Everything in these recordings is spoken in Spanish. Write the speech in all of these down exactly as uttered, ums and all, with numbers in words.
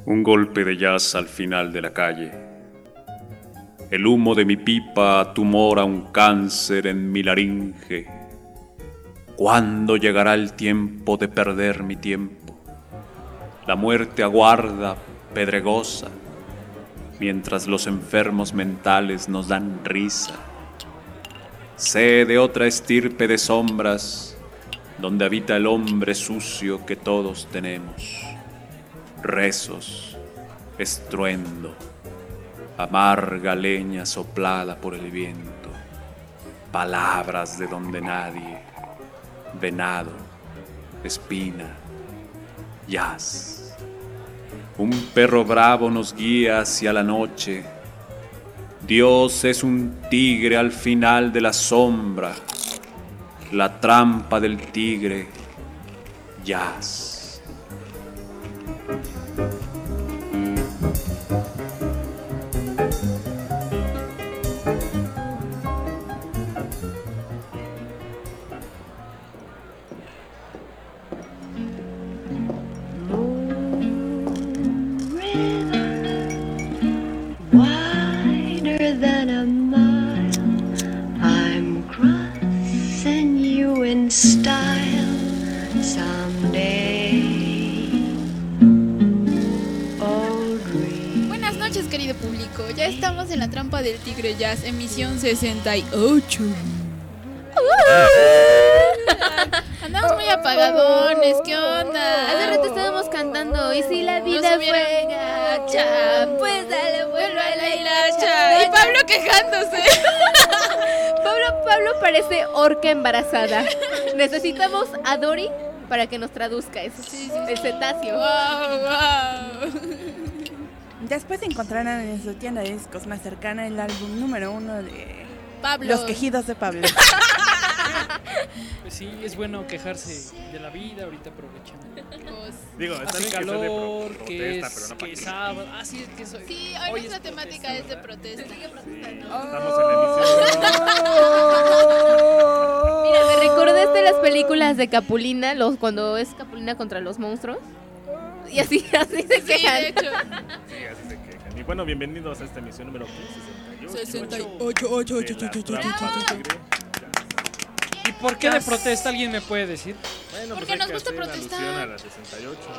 Un golpe de jazz al final de la calle. El humo de mi pipa tumora un cáncer en mi laringe. ¿Cuándo llegará el tiempo de perder mi tiempo? La muerte aguarda, pedregosa, mientras los enfermos mentales nos dan risa. Sé de otra estirpe de sombras, donde habita el hombre sucio que todos tenemos. Rezos, estruendo, amarga leña soplada por el viento, palabras de donde nadie, venado, espina, jazz. Un perro bravo nos guía hacia la noche. Dios es un tigre al final de la sombra, la trampa del tigre, jazz. Ya estamos en la trampa del tigre jazz, emisión sesenta y ocho. Andamos muy apagadones, ¿qué onda? Hace rato estábamos cantando y si la vida fue gacha, pues dale vuelvo a la hilacha. Y Pablo quejándose. Pablo, Pablo parece orca embarazada. Necesitamos a Dory para que nos traduzca eso. Sí, sí, sí. El cetáceo. Wow, wow. Después encontrarán en su tienda de discos más cercana el álbum número uno de Pablo. Los quejidos de Pablo. Pues sí, es bueno quejarse de la vida, ahorita aprovechando. Pues, Digo, está hace bien calor, que, que protesta, es, pero no que para es sábado. Ah, sí, es que soy. sí, hoy, hoy nuestra es temática protesta, es de ¿verdad? protesta. Sí, ¿no? estamos en la emisión. Mira, me recordaste las películas de Capulina, los cuando es Capulina contra los monstruos. Y así, así se Sí, quejan. de hecho. Sí, así se quejan. Y bueno, bienvenidos a esta emisión número sesenta y ocho. ocho, ocho, de ocho, la ocho, ocho, trampa ocho, del ocho. tigre. ¿Y por qué de protesta alguien me puede decir? Bueno, Porque pues hay nos que gusta hacer protestar. alusión a la sesenta y ocho.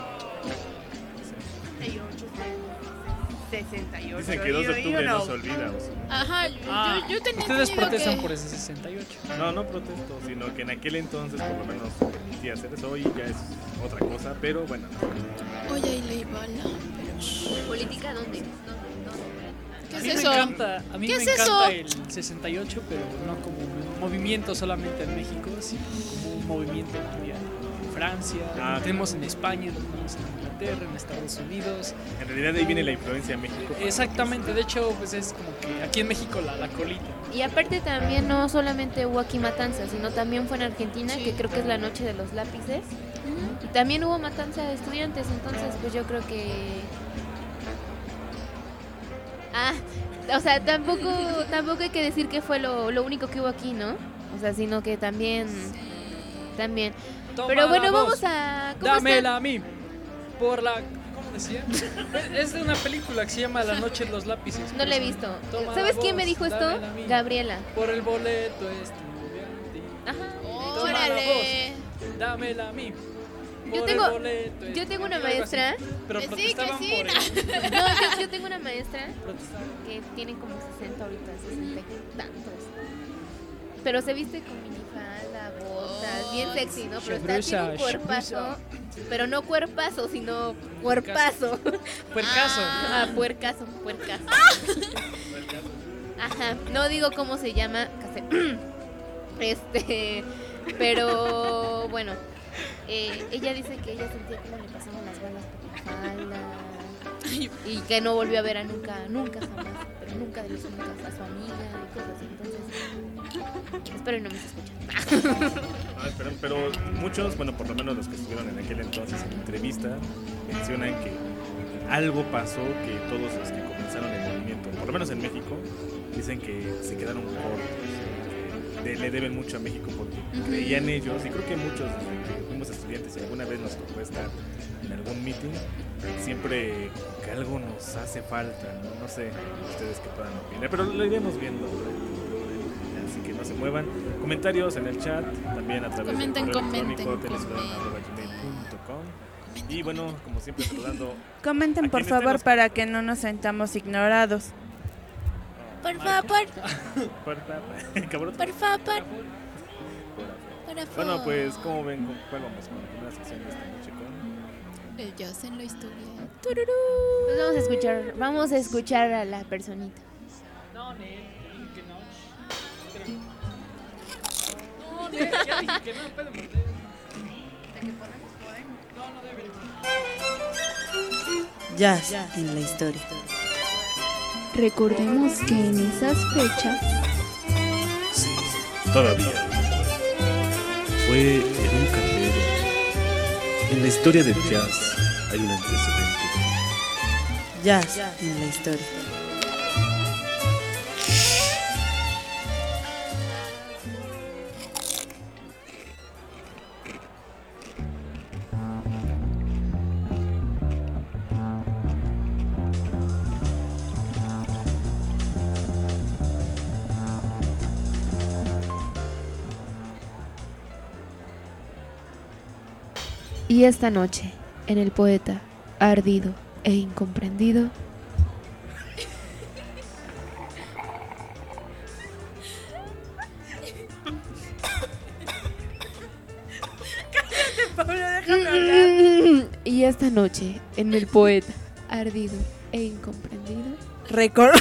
sesenta y ocho. Dicen que dos de octubre no se olvida. O sea. Ajá, yo, Ah, yo, yo tenía ustedes entendido protestan que... por ese sesenta y ocho. No, no protesto, sino que en aquel entonces por lo menos permitía hacer eso. Hoy ya es otra cosa, pero bueno. Oye, y la Ibala. ¿Política dónde? ¿Dónde? ¿Qué A es mí eso? me encanta, a mí ¿Qué me es encanta eso? el sesenta y ocho, pero no como un movimiento solamente en México, sino como un movimiento mundial. En Francia, Ah, lo tenemos en España, lo tenemos en Inglaterra, en Estados Unidos. En realidad de ahí viene la influencia de México. Exactamente, de hecho, pues es como que aquí en México la, la colita. Y aparte también no solamente hubo aquí matanzas, sino también fue en Argentina, Sí. que creo que es la noche de los lápices. Y también hubo matanza de estudiantes, entonces pues yo creo que... Ah, o sea, tampoco tampoco hay que decir que fue lo, lo único que hubo aquí, ¿no? O sea, sino que también... También. Toma Pero bueno, la vamos voz, a... ¿cómo dámela están? a mí. Por la... ¿Cómo decía? Es de una película que se llama La noche de los lápices. No la he visto. Toma ¿Sabes la quién me voz, dijo esto? dámela a mí. Gabriela. Por el boleto estudiantil. Ajá. Toma la Órale. Dámela a mí. Yo Por tengo- el boleto Yo tengo una estudiantil. Algo así. maestra... Pero Sí, protestaban por Cristina. el... No, yo, yo tengo una maestra protestaban. que tiene como sesenta ahorita, sesenta y tantos. Pero se viste con minifalda, botas, bien sexy, ¿no? Pero está, tiene un Shabrusa, cuerpazo, pero no cuerpazo, sino cuerpazo. Puercaso. Ah, puercazo, puercazo. Ajá, no digo cómo se llama, casi- este, pero bueno, eh, ella dice que ella sentía como le pasaban las balas por la falda y que no volvió a ver a nunca, nunca jamás, pero nunca de los nunca a su amiga y cosas así. Entonces, espero y no me se escuchan. Ah, pero, pero muchos, bueno, por lo menos los que estuvieron en aquel entonces en entrevista, mencionan que algo pasó que todos los que comenzaron el movimiento, por lo menos en México, dicen que se quedaron cortos, que de- le deben mucho a México porque creían ellos, y creo que muchos desde que fuimos estudiantes y alguna vez nos tocó estar en algún meeting, siempre que algo nos hace falta, no, no sé ustedes que puedan opinar, pero lo iremos viendo. Así que no se muevan. Comentarios en el chat, también a través Comenten, del correo comenten, electrónico telesudan comenten. arroba gmail punto com. Y bueno, como siempre saludando. Comenten a por quienes estén favor los- para que no nos sentamos ignorados. Por favor, Por favor. Cabrón. por favor, por favor. Bueno, pues, ¿cómo ven? ¿Con cuál vamos? Con la primera sección de esta noche con... El jazz en la historia. Pues vamos a escuchar, vamos a escuchar a la personita. No, ne, que no. No, ne, ya dije que no, pueden meter. No, no deben. Jazz en la historia. Recordemos que en esas fechas Sí, todavía. Fue en un carrero. En la historia del jazz hay un antecedente. Jazz en la historia. Y esta noche, en el poeta, ardido e incomprendido, Pablo, déjame hablar. y esta noche, en el poeta, ardido e incomprendido, Record.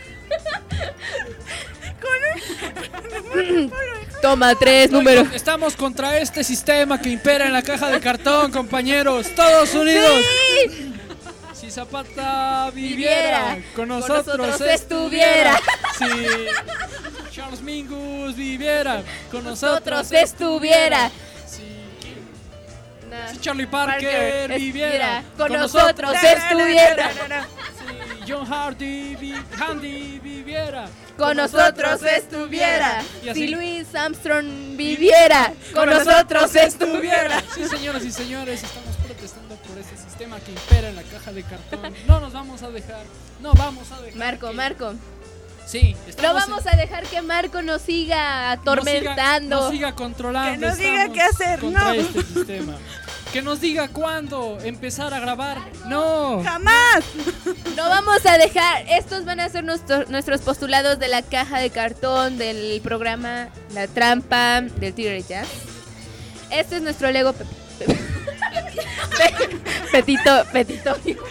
toma tres números. Estamos contra este sistema que impera en la caja de cartón, compañeros. Todos unidos. Si Zapata viviera, Viviera, con con nosotros, nosotros estuviera. Si Charles Mingus viviera, con nosotros Nosotros estuviera. Si, Nah. si Charlie Parker, Parker viviera, con nosotros estuviera. Si John Hardy, vi- Handy viviera, Con nosotros estuviera. Y así. Si Louis Armstrong viviera, con nosotros estuviera. Sí, señoras y señores, estamos protestando por este sistema que impera en la caja de cartón. No nos vamos a dejar, no vamos a dejar. Marco, que- Marco. Sí, No estamos vamos a dejar que Marco nos siga atormentando. Nos siga, nos siga controlando. Que nos diga estamos qué hacer, contra no. este sistema. Que nos diga cuándo empezar a grabar. No. ¡Jamás! No vamos a dejar. Estos van a ser nuestro- nuestros postulados de la caja de cartón del programa La Trampa del Tigre Jazz. Este es nuestro Lego Pe- Pe- Pe- Petito, Petito.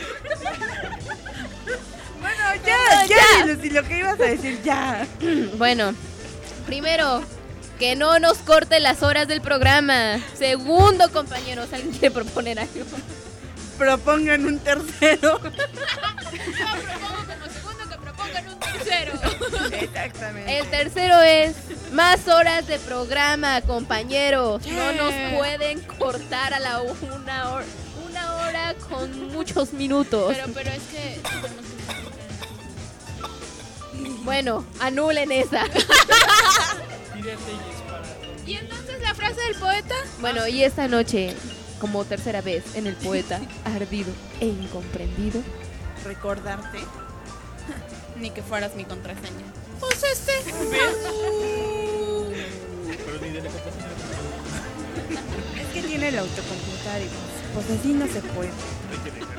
Bueno, ya, No, ya, ya. Lucy, lo que ibas a decir, ya. Bueno, primero, que no nos corte las horas del programa. Segundo, compañeros, ¿alguien quiere proponer algo? Propongan un tercero. Yo propongo como segundo que propongan un tercero. Exactamente. El tercero es más horas de programa, compañeros. No nos pueden cortar a la una hora, una hora con muchos minutos. Pero, pero es que tenemos que- Bueno, anulen esa. Tírate y dispara. ¿Y entonces la frase del poeta? Bueno, y esta noche, como tercera vez en el poeta, ardido e incomprendido, Recordarte. Ni que fueras mi contraseña. Pues este. Pero ni de la contraseña. Es que tiene el autocompletar y pues, pues así no se puede. Hay que dejarle.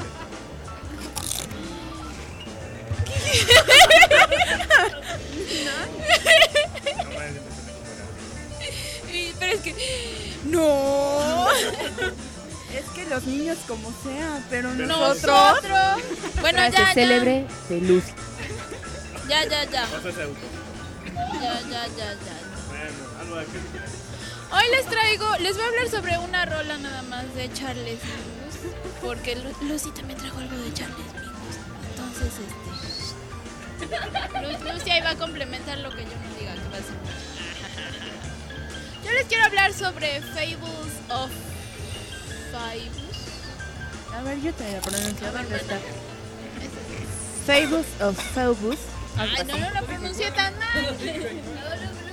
No, madre, me suena como la- Y- Pero es que. ¡No! Es que los niños como sea, pero Pero nosotros... ¡Nosotros! Bueno, frase ya, ya. célebre de Luz. Ya, ya, ya. Pasa ese auto. Ya, ya, ya, ya. Bueno, Alba, ¿qué quieres? Hoy les traigo, les voy a hablar sobre una rola nada más de Charles Mingus, porque Lu- Lucy también trajo algo de Charles Mingus. Entonces, este Lu- Lucy ahí va a complementar lo que yo no diga que va a ser. Yo les quiero hablar sobre Fables of Fables. A ver, yo te la pronuncio. A ver, ¿Dónde está? bueno, Fables of Fables. Ay, no, no lo pronuncié tan mal.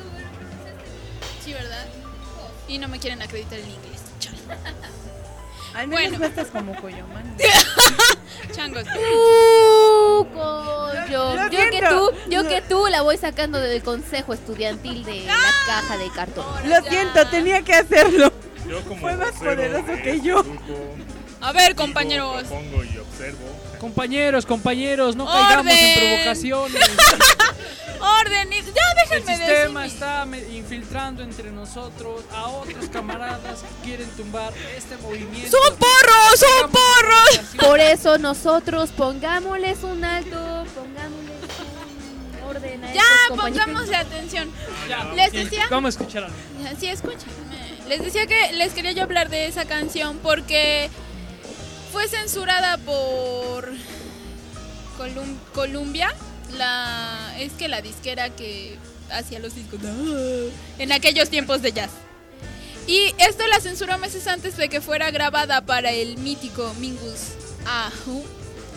Sí, ¿verdad? Y no me quieren acreditar en inglés. Chale. Al menos Bueno. no estás como Coyoman. Changos. Uh, Coyo. Lo Yo que siento. tú, yo que tú la voy sacando del consejo estudiantil de la caja de cartón. Lo siento, tenía que hacerlo. Yo como Fue más vocero poderoso de que este yo. grupo, A ver, digo, compañeros. propongo y observo. Compañeros, compañeros, no caigamos en ¡Orden! provocaciones. Orden. y- Ya El déjenme sistema decir. está me- infiltrando entre nosotros a otros camaradas que quieren tumbar este movimiento. ¡Son porros! ¡Son porros! Por eso nosotros pongámosles un alto, pongámosles un orden a Ya, estos compañeros. pongámosle atención. Ya, Les ok, decía- Vamos a escuchar algo. Sí, escúchenme. Les decía que les quería yo hablar de esa canción porque fue censurada por Colum- Columbia. La, es que la disquera que hacía los discos en aquellos tiempos de jazz. Y esto la censuró meses antes de que fuera grabada para el mítico Mingus Ahu.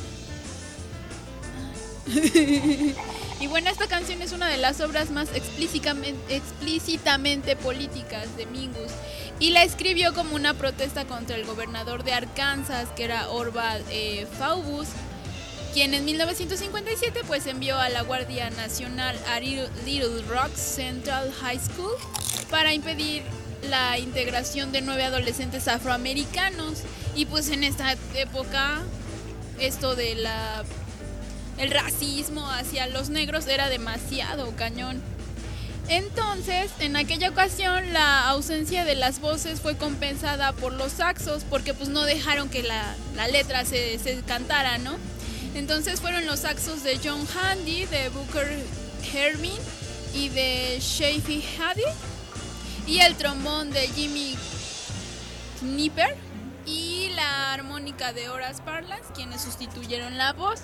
Y bueno, esta canción es una de las obras más explícitamente, explícitamente políticas de Mingus. Y la escribió como una protesta contra el gobernador de Arkansas, que era Orval eh, Faubus, quien en mil novecientos cincuenta y siete pues envió a la Guardia Nacional a Little Little Rock Central High School para impedir la integración de nueve adolescentes afroamericanos. Y pues en esta época esto de la el racismo hacia los negros era demasiado cañón. Entonces, en aquella ocasión la ausencia de las voces fue compensada por los saxos, porque pues no dejaron que la, la letra se, se cantara, ¿no? Entonces fueron los saxos de John Handy, de Booker Hermin y de Shafi Hadi, y el trombón de Jimmy Knipper y la armónica de Horace Parlance, quienes sustituyeron la voz.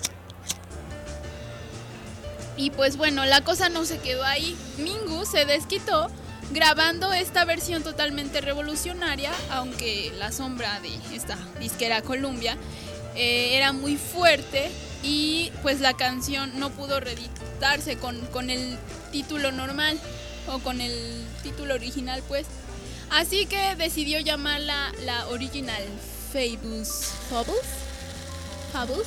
Y pues bueno, la cosa no se quedó ahí. Mingus se desquitó grabando esta versión totalmente revolucionaria, aunque la sombra de esta disquera Columbia eh, era muy fuerte, y pues la canción no pudo reeditarse con, con el título normal o con el título original, pues. Así que decidió llamarla la original Fables. Fables. Fables.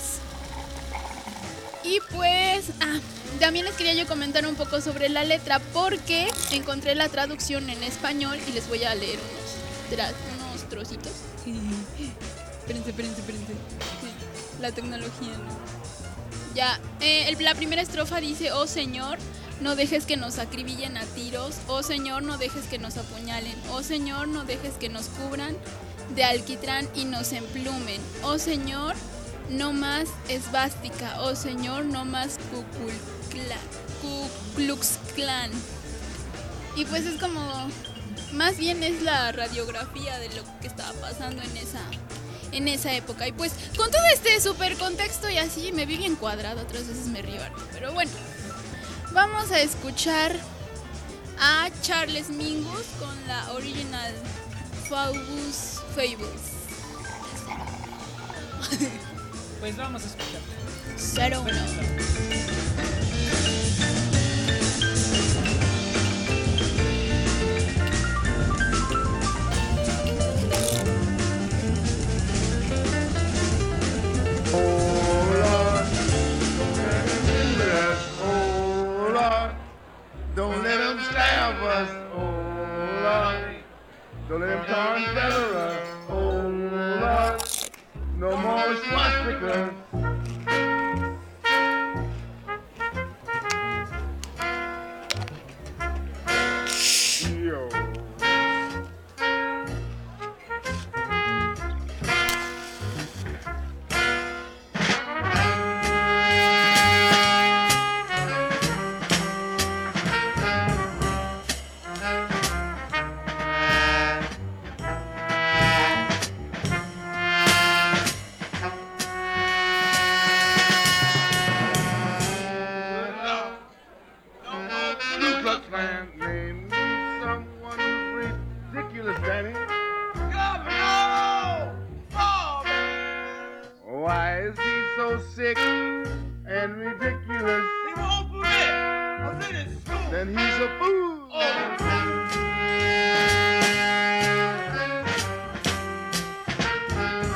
Y pues, ah, también les quería yo comentar un poco sobre la letra, porque encontré la traducción en español y les voy a leer unos, tra- unos trocitos. Espérense, espérense, espérense. La tecnología, ¿no? Ya, eh, el- la primera estrofa dice: oh Señor, no dejes que nos acribillen a tiros. Oh Señor, no dejes que nos apuñalen. Oh Señor, no dejes que nos cubran de alquitrán y nos emplumen. Oh Señor, no más esvástica. Oh Señor, no más Ku Klux- Ku Klux Klan. Y pues es como, más bien es la radiografía de lo que estaba pasando en esa en esa época. Y pues con todo este super contexto y así me vi bien cuadrado, otras veces me río harto. Pero bueno, vamos a escuchar a Charles Mingus con la original Faubus Fables. Pues vamos a escuchar. Cero uno. Don't let them stab us, oh Lord. Don't let them tar and feather us, oh Lord. No more swastikas. Yo. Ku Klux Klan named me someone who's ridiculous, Danny. Governor! Oh, man! Why is he so sick and ridiculous? He won't quit. I was in his school. Then he's a fool. Oh.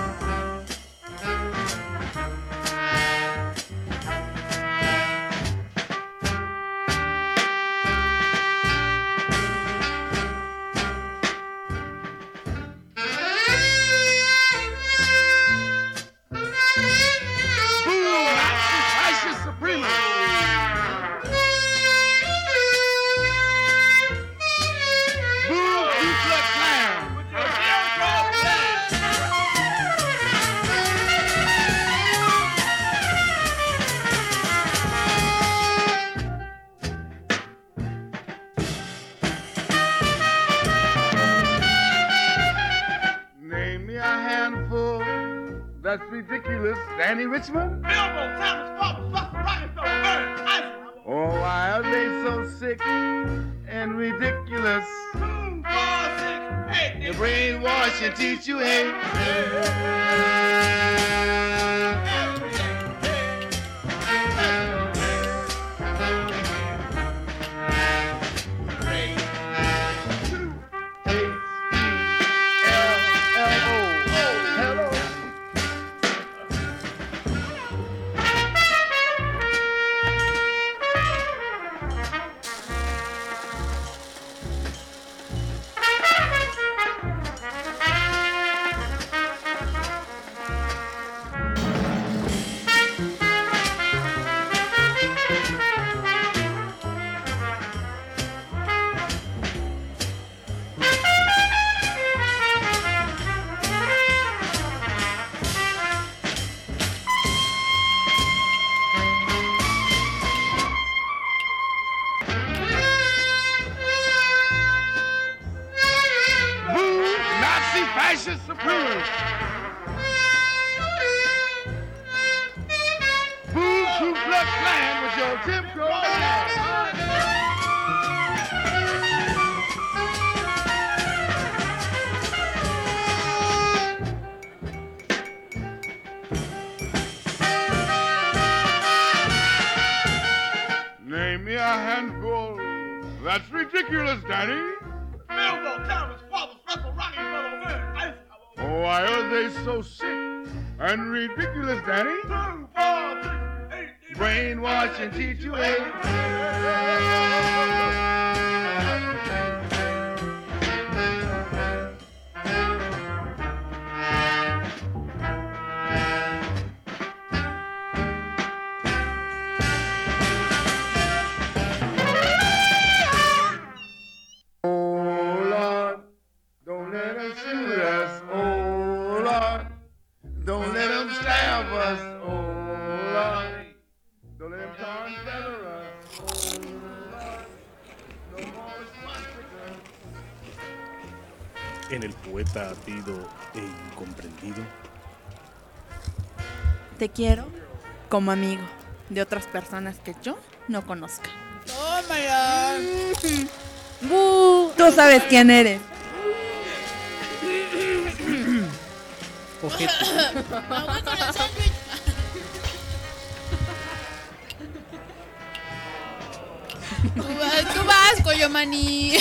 That's ridiculous. Danny Richmond? Bilbo, Thomas, Papa, Buster, Rockefeller, Burns, Eisenhower. Oh, why are they so sick and ridiculous? Two, four, six, eight. They brainwash and teach you hate. Fascist supreme. Boo Ku Klux Klan with your Jim Crow man. Name me a handful. That's ridiculous, Danny. Bilbo, Thomas, Papa, Buster, Rockefeller, Burns, Eisenhower. Oh, why are they so sick and ridiculous, Danny? Two, four, six, eight. Brainwash and teach you hate. Don't let them stab us, oh Lord. Don't let them tar and feather us, oh Lord. No more swastika. En el poeta ardido e incomprendido. Te quiero como amigo de otras personas que yo no conozca. ¡Tómala! ¡Bú! Tú sabes quién eres. Ojete. Agua con el sándwich. Tú vas, tú vas, Coyomani.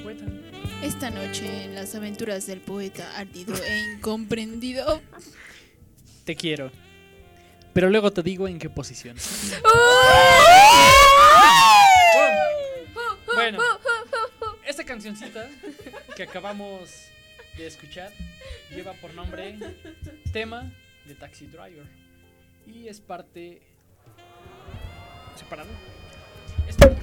poeta. Esta noche en las aventuras del poeta ardido e incomprendido. Te quiero. Pero luego te digo en qué posición. Bueno, esta cancioncita que acabamos de escuchar lleva por nombre Tema de Taxi Driver y es parte separado. Es parte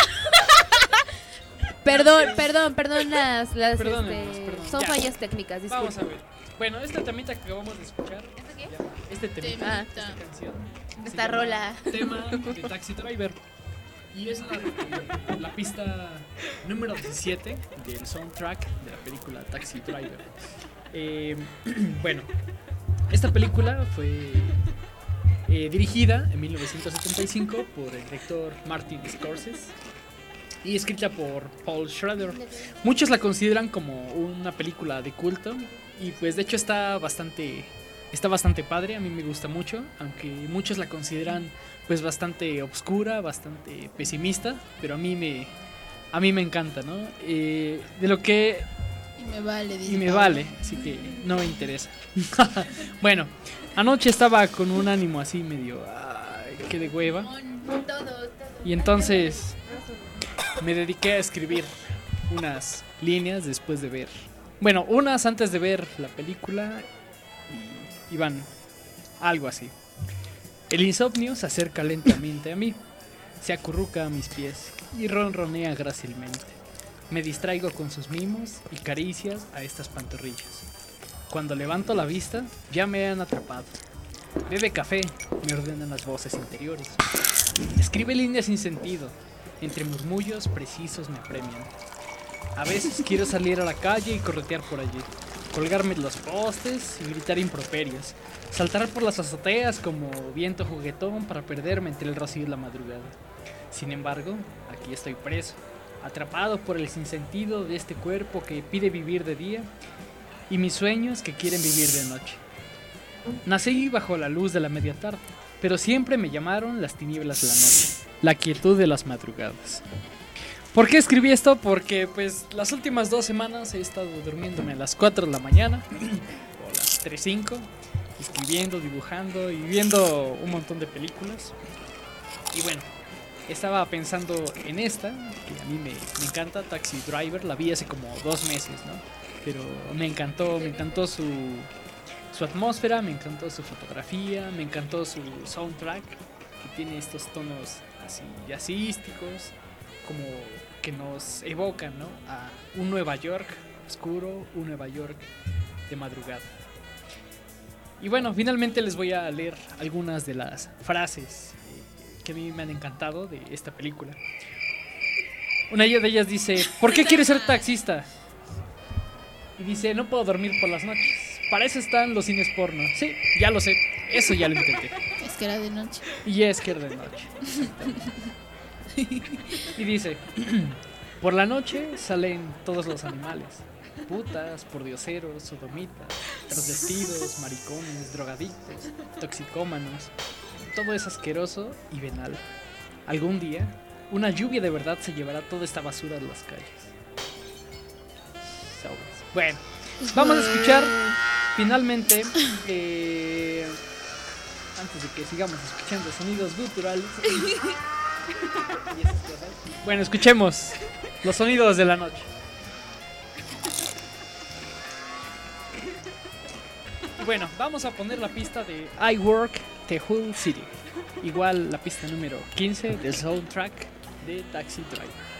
Perdón, perdón, perdón, las, las Perdónenos, este, perdón. son Ya. fallas técnicas, disculpen. Vamos a ver. Bueno, este temita que acabamos de escuchar, ¿Este qué? este temita, Ah. esta canción, se Esta llama rola. Tema de Taxi Driver. Y es la, la pista número diecisiete del soundtrack de la película Taxi Driver. Eh, bueno, esta película fue eh, dirigida en mil novecientos setenta y cinco por el director Martin Scorsese y escrita por Paul Schrader. Muchos la consideran como una película de culto y pues de hecho está bastante está bastante padre, a mí me gusta mucho, aunque muchos la consideran pues bastante obscura, bastante pesimista, pero a mí me a mí me encanta, ¿no? Eh, de lo que Y me vale, dice y me Pablo. vale, así que no me interesa. Bueno, anoche estaba con un ánimo así medio ay, que de hueva Todo, todo. y entonces me dediqué a escribir unas líneas después de ver, bueno, unas antes de ver la película y iban algo así. El insomnio se acerca lentamente a mí, se acurruca a mis pies y ronronea grácilmente. Me distraigo con sus mimos y caricias a estas pantorrillas. Cuando levanto la vista, ya me han atrapado. Bebe café, me ordenan las voces interiores. Escribe líneas sin sentido, entre murmullos precisos me apremian. A veces quiero salir a la calle y corretear por allí, colgarme de los postes y gritar improperios, saltar por las azoteas como viento juguetón para perderme entre el rocío y la madrugada. Sin embargo, aquí estoy preso, atrapado por el sinsentido de este cuerpo que pide vivir de día y mis sueños que quieren vivir de noche. Nací bajo la luz de la media tarde, pero siempre me llamaron las tinieblas de la noche, la quietud de las madrugadas. ¿Por qué escribí esto? Porque pues las últimas dos semanas he estado durmiéndome a las cuatro de la mañana o a las tres cinco, escribiendo, dibujando y viendo un montón de películas. Y bueno, estaba pensando en esta, que a mí me, me encanta, Taxi Driver, la vi hace como dos meses, ¿no? Pero me encantó, me encantó su, su atmósfera, me encantó su fotografía, me encantó su soundtrack, que tiene estos tonos así jazzísticos, como que nos evocan, ¿no? A un Nueva York oscuro, un Nueva York de madrugada. Y bueno, finalmente les voy a leer algunas de las frases eh, que a mí me han encantado de esta película. Una de ellas dice: ¿por qué quieres ser taxista? Y dice: no puedo dormir por las noches. Para eso están los cines porno. Sí, ya lo sé, eso ya lo intenté. Es que era de noche. Y es que era de noche. Y dice: por la noche salen todos los animales. Putas, pordioseros, sodomitas, transvestidos, maricones, drogadictos, toxicómanos. Todo es asqueroso y venal. Algún día, una lluvia de verdad se llevará toda esta basura de las calles. Sobres. Bueno, vamos a escuchar finalmente, eh, antes de que sigamos escuchando sonidos guturales. Y esas cosas. Bueno, escuchemos los sonidos de la noche. Bueno, vamos a poner la pista de I Work the Whole City. Igual la pista número quince del soundtrack de Taxi Driver.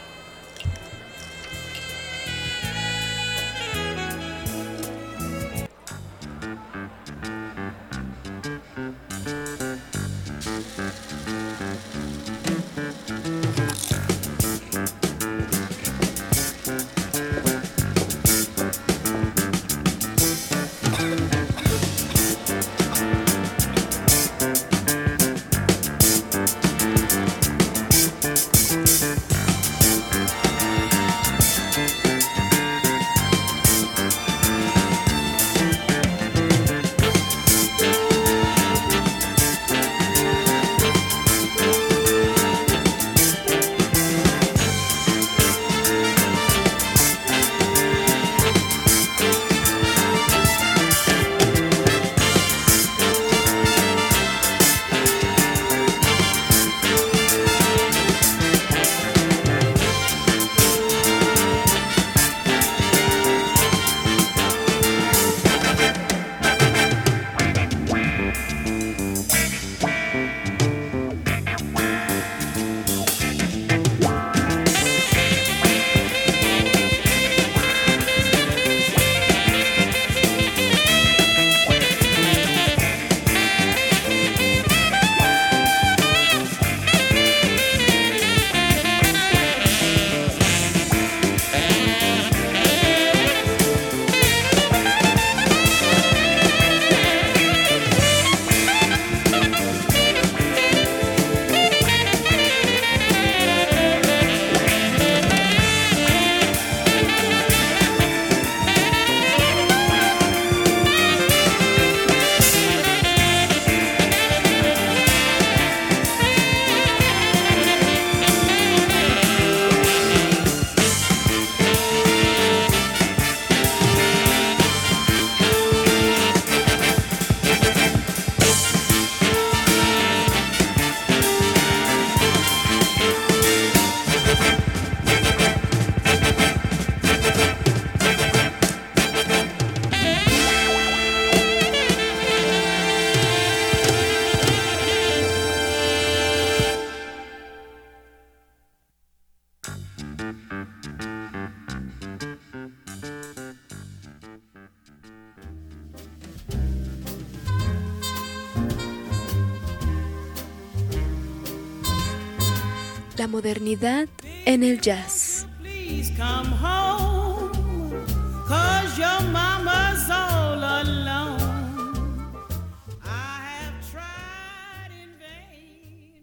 La modernidad en el jazz. Please come home, 'cause your mama's all alone. I have tried in vain.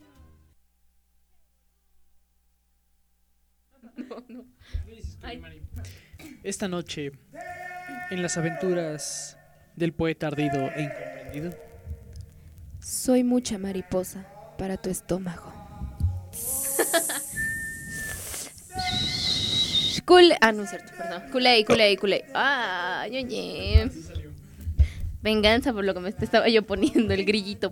No, no. Ay. Esta noche, en las aventuras del poeta ardido e incomprendido. Soy mucha mariposa para tu estómago. Cool. Ah, no es cierto, perdón. Culey, culey, culey. Ah, oye. Venganza por lo que me estaba yo poniendo el grillito.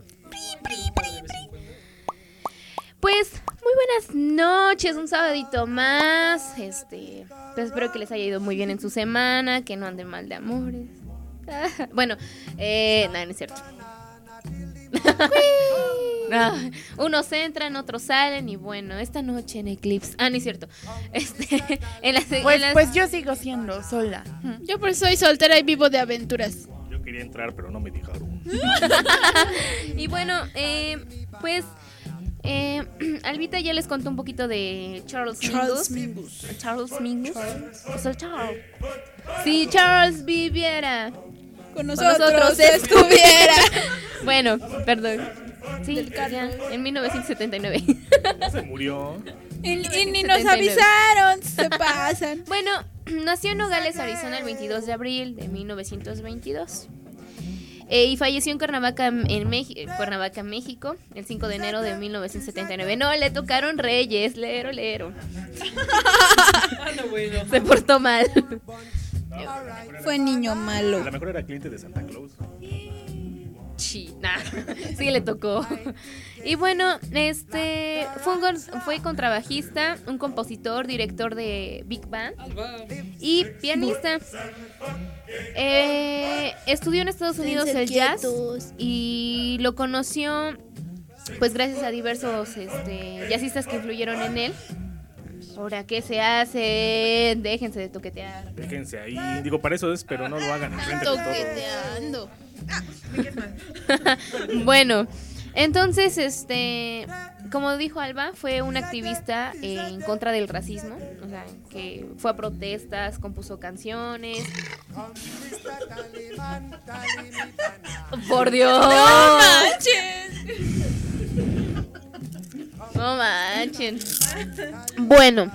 Pues, muy buenas noches, un sabadito más. Este, pues espero que les haya ido muy bien en su semana, que no anden mal de amores. Bueno, eh, nada, no es cierto. Ah, unos entran, otros salen y bueno, esta noche en Eclipse. Ah, no es cierto. Este, en las, Pues, en las- pues yo sigo siendo sola. Yo por eso soy soltera y vivo de aventuras. Yo quería entrar, pero no me dejaron. Y bueno, eh, pues eh, Albita ya les contó un poquito de Charles, Charles Mingus. Charles Mingus. O sea, Charles. Si Charles viviera, Con nosotros nosotros estuviera. bueno, perdón. Sí, Del Carlos. ya, en mil novecientos setenta y nueve. Se murió. Y, y ni nos setenta y nueve. avisaron, se pasan. Bueno, nació en Nogales, Arizona, el veintidós de abril de mil novecientos veintidós. Eh, y falleció en Cuernavaca, en Meji- Cuernavaca, México, el cinco de enero de mil novecientos setenta y nueve. No, le tocaron reyes, lero, lero. Se portó mal. Fue niño A malo. lo mejor era cliente de Santa Claus. Sí, nah, sí le tocó. Y bueno, este fue, un, gon- fue contrabajista, un compositor, director de Big Band y pianista. Eh, estudió en Estados Unidos el jazz y lo conoció pues gracias a diversos este, jazzistas que influyeron en él. Ahora, ¿qué se hace? Déjense de toquetear. Déjense ahí. Digo, para eso es, pero no lo hagan enfrente de todos. Toqueteando. Bueno, entonces, este, como dijo Alba, fue un activista en contra del racismo, o sea, que fue a protestas, compuso canciones. Por Dios. ¡No manches! No manchen. Bueno.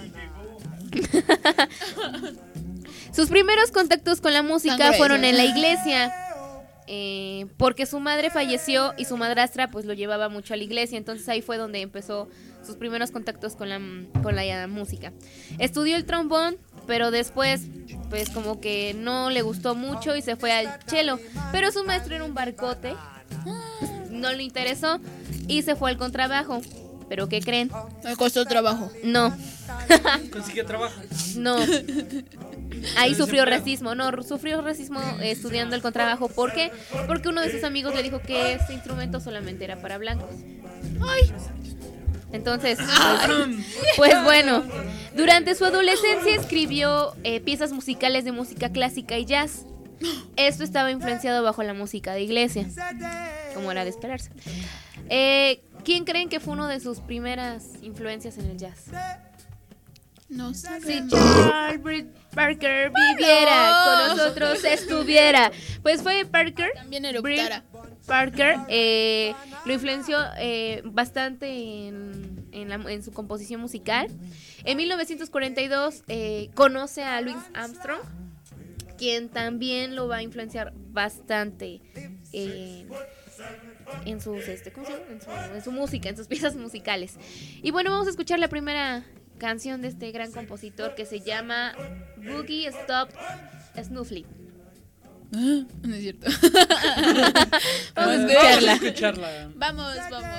Sus primeros contactos con la música Sangre. fueron en la iglesia. Eh, porque su madre falleció y su madrastra pues lo llevaba mucho a la iglesia, entonces ahí fue donde empezó sus primeros contactos con la, con la música. Estudió el trombón, pero después pues como que no le gustó mucho y se fue al cello, pero su maestro era un barcote, no le interesó y se fue al contrabajo. ¿Pero qué creen? Me costó trabajo. No. Consiguió trabajo. No. Ahí sufrió racismo. No, sufrió racismo eh, estudiando el contrabajo. ¿Por qué? Porque uno de sus amigos le dijo que este instrumento solamente era para blancos. ¡Ay! Entonces, pues, pues bueno, durante su adolescencia escribió eh, piezas musicales de música clásica y jazz. Esto estaba influenciado bajo la música de iglesia, como era de esperarse. Eh, ¿Quién creen que fue uno de sus primeras influencias en el jazz? No sé. Si Charles Parker viviera, con nosotros estuviera. Pues fue Parker. También eructara. Parker eh, lo influenció eh, bastante en, en, la, en su composición musical. En mil novecientos cuarenta y dos eh, conoce a Louis Armstrong, quien también lo va a influenciar bastante en, en sus este, ¿cómo se llama? En su, en su música, en sus piezas musicales. Y bueno, vamos a escuchar la primera canción de este gran compositor que se llama Boogie Stop Snuffling. No es cierto. Vamos a Vamos escucharla. a escucharla. Vamos, vamos.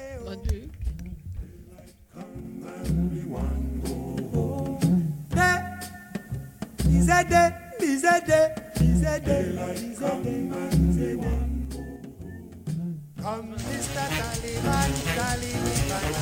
Come, Mister Taliban, Taliban.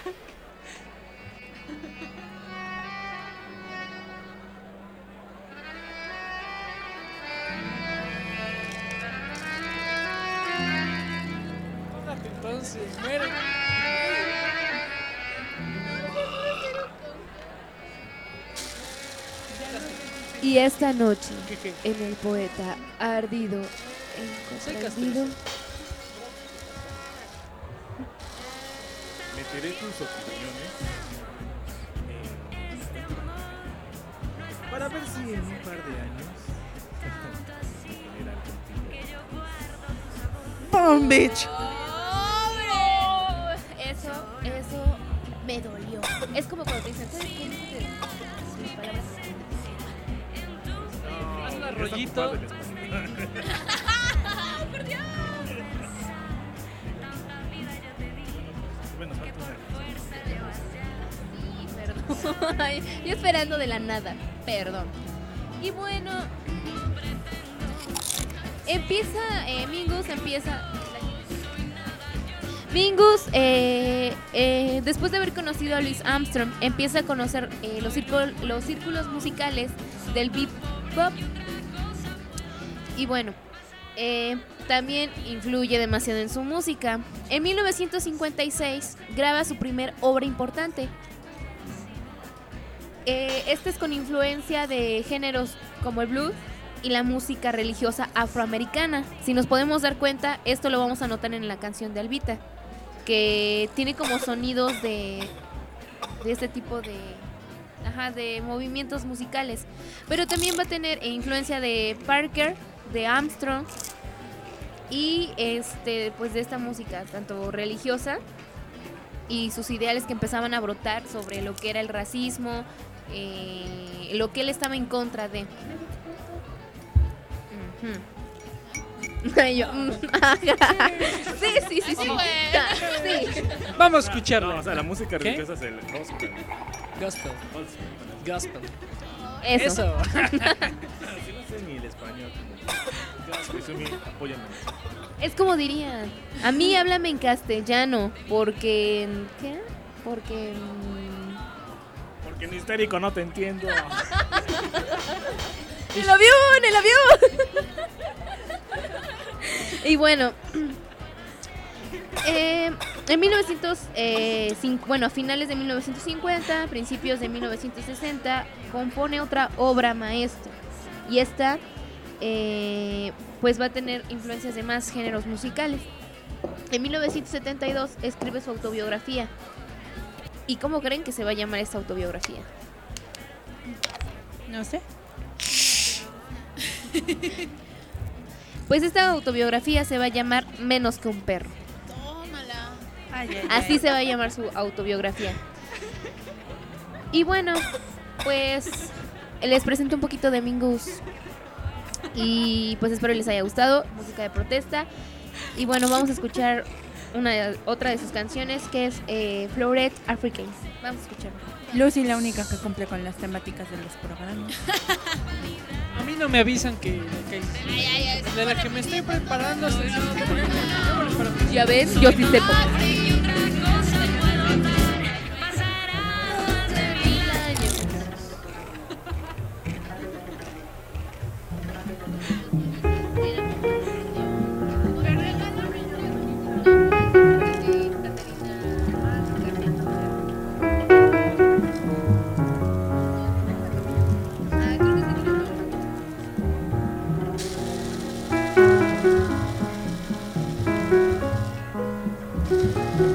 Entonces, muere. Y esta noche, en el poeta ardido e incomprendido, Meteré tus opiniones eh, para ver si en un par de años generar contigo. ¡Pum, bitch! eso, eso me dolió. Es como cuando te dicen, ¿sabes qué? Dices tus palabras. Haz la rollito. ¡Por Dios! Bueno, falta una. Sí, perdón. Ay, yo esperando de la nada, perdón. Y bueno, empieza, eh, Mingus empieza... Mingus, eh, eh, después de haber conocido a Louis Armstrong, empieza a conocer eh, los, círculos, los círculos musicales del bebop. Y bueno, eh, también influye demasiado en su música. En mil novecientos cincuenta y seis graba su primer obra importante. Eh, este es con influencia de géneros como el blues y la música religiosa afroamericana. Si nos podemos dar cuenta, esto lo vamos a notar en la canción de Alvita, que tiene como sonidos de, de este tipo de, ajá, de movimientos musicales. Pero también va a tener influencia de Parker, de Armstrong y este, pues de esta música tanto religiosa y sus ideales que empezaban a brotar sobre lo que era el racismo, eh, lo que él estaba en contra de. Uh-huh. Yo, mm, sí, sí, sí, sí. Sí. Vamos a escucharlo. No, o sea, la música ¿Qué? religiosa es el gospel. Gospel. Gospel. Eso. Eso. Si no sé ni el español. Resumí, apóyame. Es como dirían, a mí háblame en castellano, porque... ¿Qué? Porque... mm, Porque en histérico no te entiendo. ¡El avión! ¡El avión! Y bueno, eh, en mil novecientos, eh, cinco, bueno, a finales de mil novecientos cincuenta, principios de mil novecientos sesenta, compone otra obra maestra. Y esta, eh, pues va a tener influencias de más géneros musicales. En mil novecientos setenta y dos escribe su autobiografía. ¿Y cómo creen que se va a llamar esta autobiografía? No sé. Pues esta autobiografía se va a llamar Menos que un perro. Tómala. Ay, ay, Así ay. se va a llamar su autobiografía. Y bueno, pues les presento un poquito de Mingus. Y pues espero les haya gustado. Música de protesta. Y bueno, vamos a escuchar una otra de sus canciones, que es eh, Floret Africans. Vamos a escucharla. Lucy, la única que cumple con las temáticas de los programas. A mí no me avisan que, que Ay, ay, ay, de la que me estoy preparando. se- Ya ves, yo sí sepo. Thank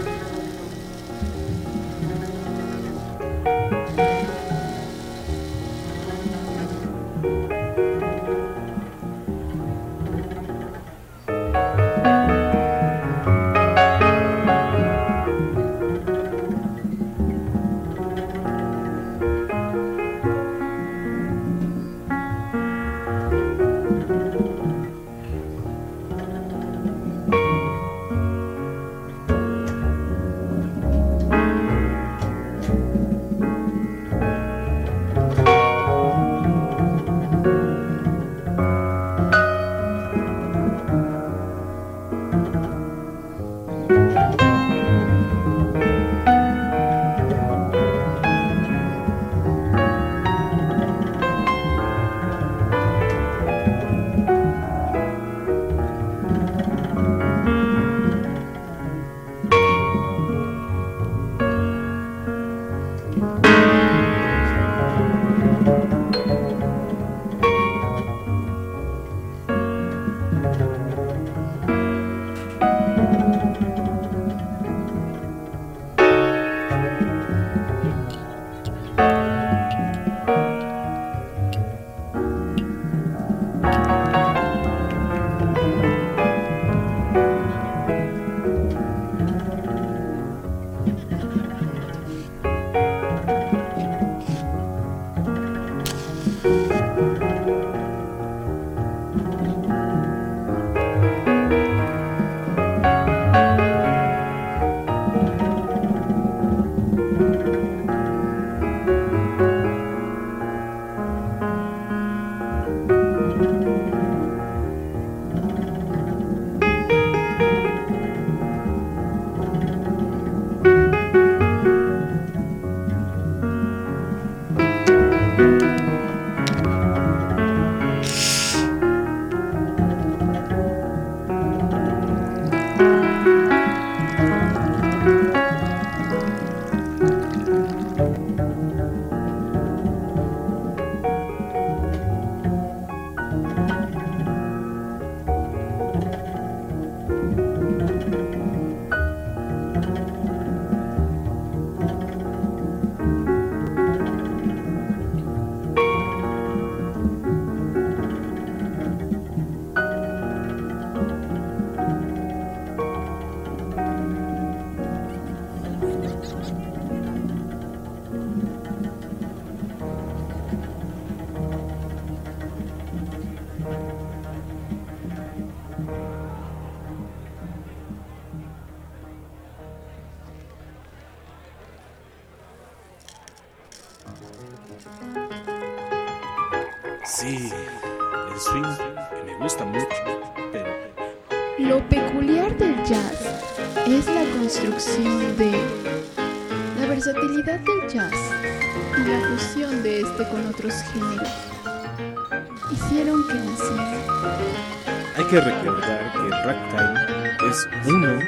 Sí, el swing que me gusta mucho, pero Lo peculiar del jazz es la construcción de la versatilidad del jazz y la fusión de este con otros géneros. Hicieron que naciera. hay que recordar que el ragtime es uno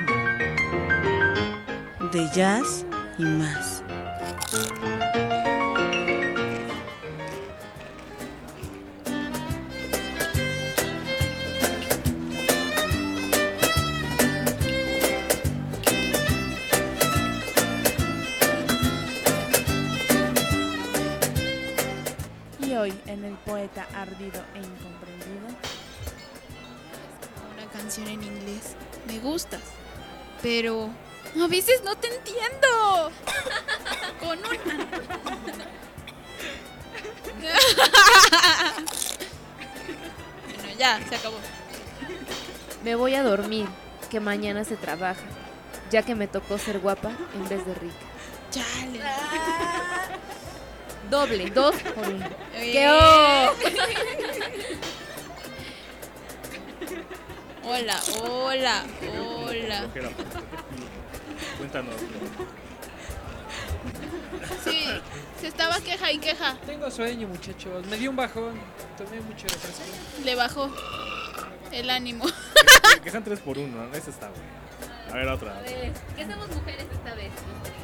De jazz y más. Y hoy, en El poeta ardido e incomprendido, Una canción en inglés. Me gustas, pero a veces no te entiendo. Con una. Bueno, ya, se acabó. Me voy a dormir, que mañana se trabaja, ya que me tocó ser guapa en vez de rica. Chale. Doble, dos por uno. Oye. ¡Qué oh! Hola, hola, hola. Cuéntanos. Sí, se estaba queja y queja. Tengo sueño, muchachos. Me dio un bajón. Tomé mucho refresco. Le bajó el ánimo. Que sean tres por uno, ¿no? Esa está buena. A ver, otra. A ver, ¿qué somos mujeres esta vez?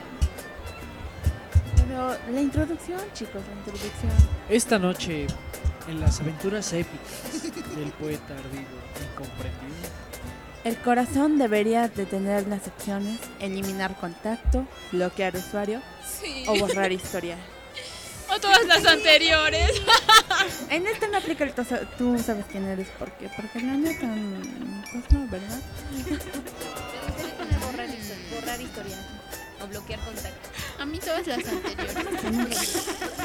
pero la introducción, chicos, la introducción. Esta noche, en las aventuras épicas del poeta ardido incomprendido, El corazón debería de tener las opciones eliminar contacto, bloquear usuario Sí. o borrar historial. O todas las anteriores. En este no aplica el tú sa- tú sabes quién eres, ¿por qué? Porque la neta, pues no, ¿verdad? Borrar, histo- borrar historial o bloquear contacto. A mí todas las anteriores.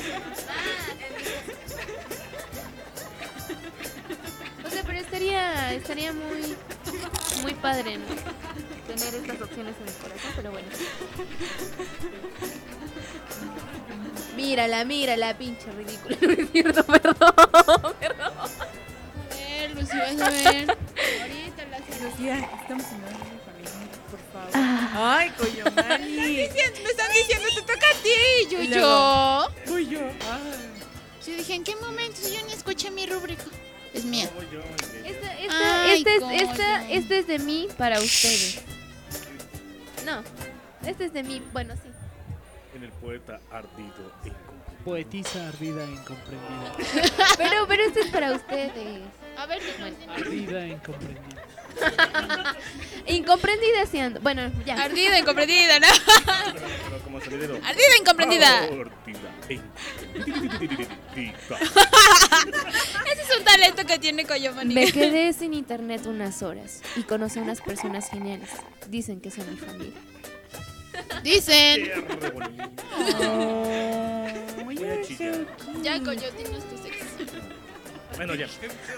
O sea, pero estaría, estaría muy, muy padre, ¿no? Tener estas opciones en el corazón, pero bueno. Mírala, mírala, pinche ridícula. No es cierto, perdón, perdón. A ver, Lucy, vas a ver. Ahorita la hacemos. Lucía, estamos en una familia, por favor. Ay, coño, Mari. Me están diciendo, te toca a ti. Y yo, Y yo. luego, fui yo. Yo dije, ¿en qué momento? Yo ni escuché mi rúbrica. Es mía. Esta, esta, Ay, esta, es, coño. esta, esta es de mí para ustedes. No, esta es de mí, bueno, sí. En el poeta ardido e incomprendido. Poetisa ardida e incomprendida. Pero, pero esta es para ustedes. A ver, Bueno. Ardida e incomprendida. Incomprendida sí ando. Bueno, ya. Ardida, incomprendida, ¿no? Pero como salidero. Ardida, incomprendida. Ardida e incomprendido. Ese es un talento que tiene Coyomani. Me quedé sin internet unas horas y conocí a unas personas geniales. Dicen que son mi familia. Dicen. Qué bonito. oh, Voy a chillar. Ya, Coyotinos, tu sexo. Bueno, ya.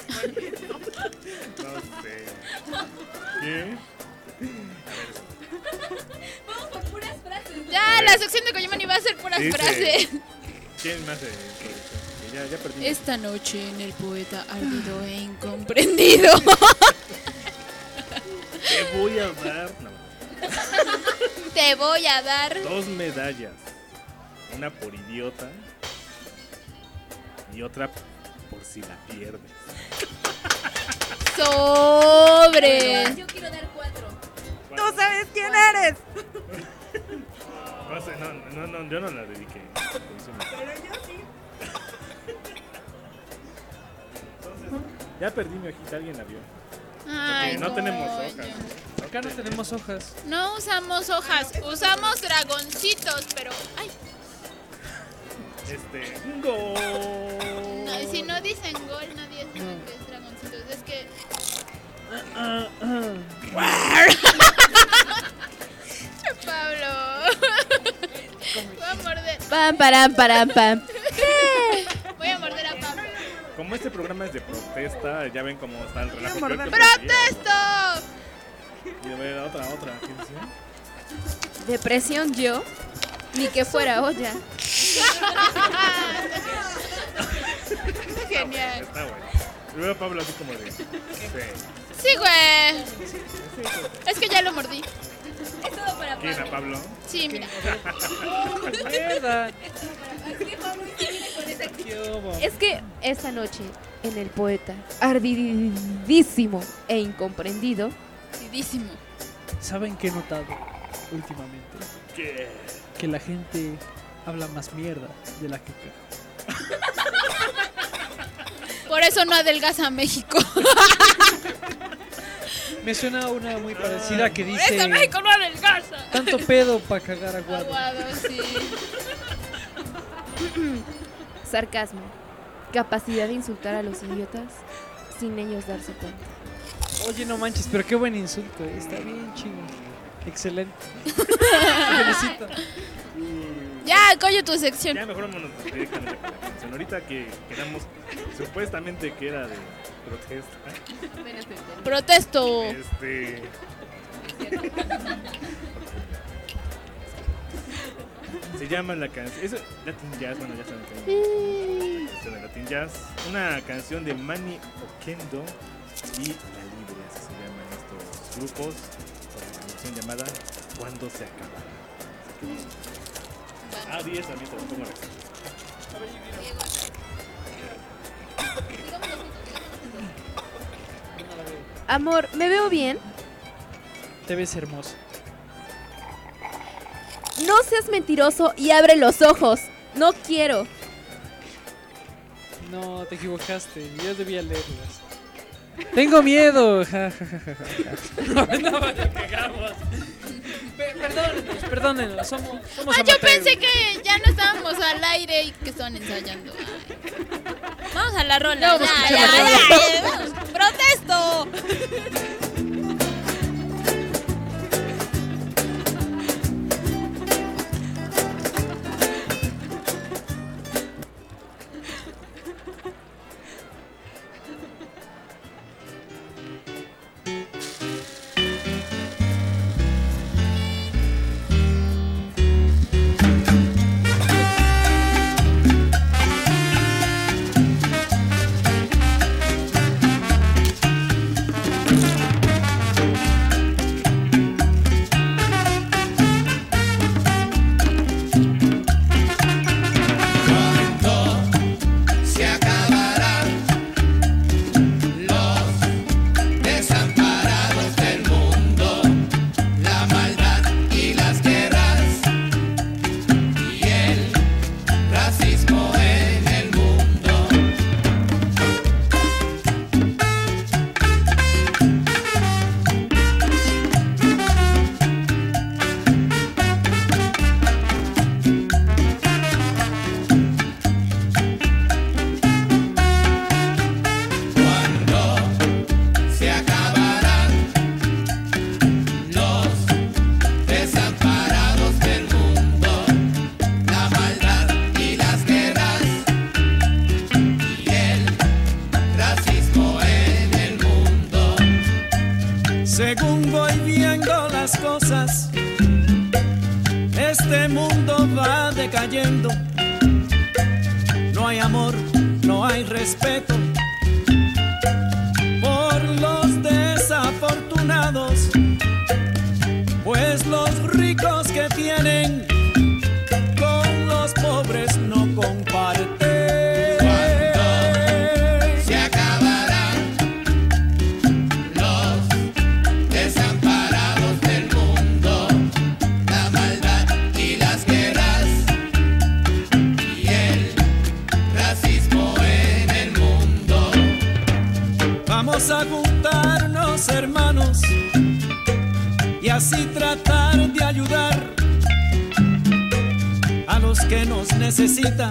No sé. ¿Qué? Vamos por puras frases. Ya, la sección de Coyomani va a ser puras Dice- frases. ¿Quién más? Eh, ya, ya perdí. Esta noche en el poeta ardido e incomprendido. Te voy a dar no, Te voy a dar. dos medallas. Una por idiota y otra por si la pierdes. Sobre. Yo quiero dar cuatro. tú sabes quién eres. No sé, no, no, no, yo no la dediqué. Pero yo sí. Ya perdí mi hojita, alguien la vio. Ay, Porque no tenemos coño. hojas. Acá no tenemos hojas. No usamos hojas, usamos dragoncitos, pero. Ay, Este. ¡Gol! no, si no dicen gol, nadie sabe que es dragoncitos. Es que. Pablo. Voy a morder. Pam, param, param, pam. Voy a morder a Pablo. Como este programa es de protesta, ya ven cómo está el relajo. morder. ¡Protesto! Y a ver, otra, otra. ¿Qué dice? Depresión yo, ni que fuera olla. genial. Está bueno. Luego Pablo así como de... Sí. Sí, güey. Es que ya lo mordí. Es todo para ¿Quién a Pablo? Sí, mira. Mierda. Es que esta noche, en el poeta, ardidísimo e incomprendido, Ardidísimo. ¿Saben qué he notado últimamente? ¿Qué? Que la gente habla más mierda de la que caga. Por eso no adelgaza México. Me suena una muy parecida que Por dice... eso México no adelgaza. Tanto pedo para cagar aguado. Aguado, sí. sarcasmo, capacidad de insultar a los idiotas sin ellos darse cuenta. Oye, no manches, pero qué buen insulto, eh. Está bien chido. Excelente. Felicito. Ya, coño tu sección. Ya, mejor vámonos directamente con la canción. Ahorita que quedamos supuestamente que era de protesta. Protesto. Este. Se llama la canción. Es Latin Jazz, bueno, ya saben que es la canción de Latin Jazz. Una canción de Manny Oquendo y La Libre, así se llaman estos grupos. Por la canción llamada ¿Cuándo se acabará? Ah, diez también te lo pongo acá. Amor, ¿me veo bien? Te ves hermoso. No seas mentiroso y abre los ojos. No quiero. No, te equivocaste. Yo debía leerlas. Tengo miedo. Ja, ja, ja, ja, ja. No, no, ya cagamos. Perdónenos, perdónenos. Somos, somos Ah, yo amateurs. pensé que ya no estábamos al aire y que estaban ensayando. Ay. Vamos a la rola. Vamos a Ya, escuchar ya, la ya, rola. ya, vamos. ¡Protesto! Se acabarán los desamparados del mundo, la maldad y las guerras y el racismo en el mundo. Se acabarán los desamparados del mundo, la maldad y las guerras y el racismo en el mundo. Según voy viendo las cosas, este mundo va decayendo. No hay amor, no hay respeto por los desafortunados, pues los ricos que tienen con los pobres no comparten. Se acabarán los desamparados del mundo, la maldad y las guerras y el racismo en el mundo. Vamos a juntarnos, hermanos, y así tratar de ayudar a los que nos necesitan,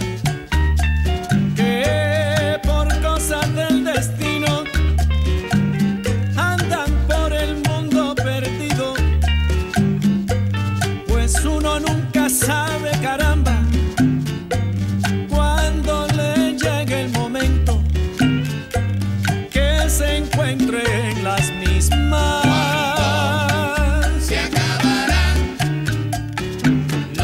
que por cosas del destino andan por el mundo perdido, pues uno nunca sabe, caramba, cuando le llegue el momento que se encuentre en las mismas. Se acabarán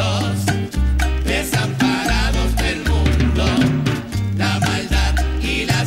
los desamparados del mundo, la maldad y las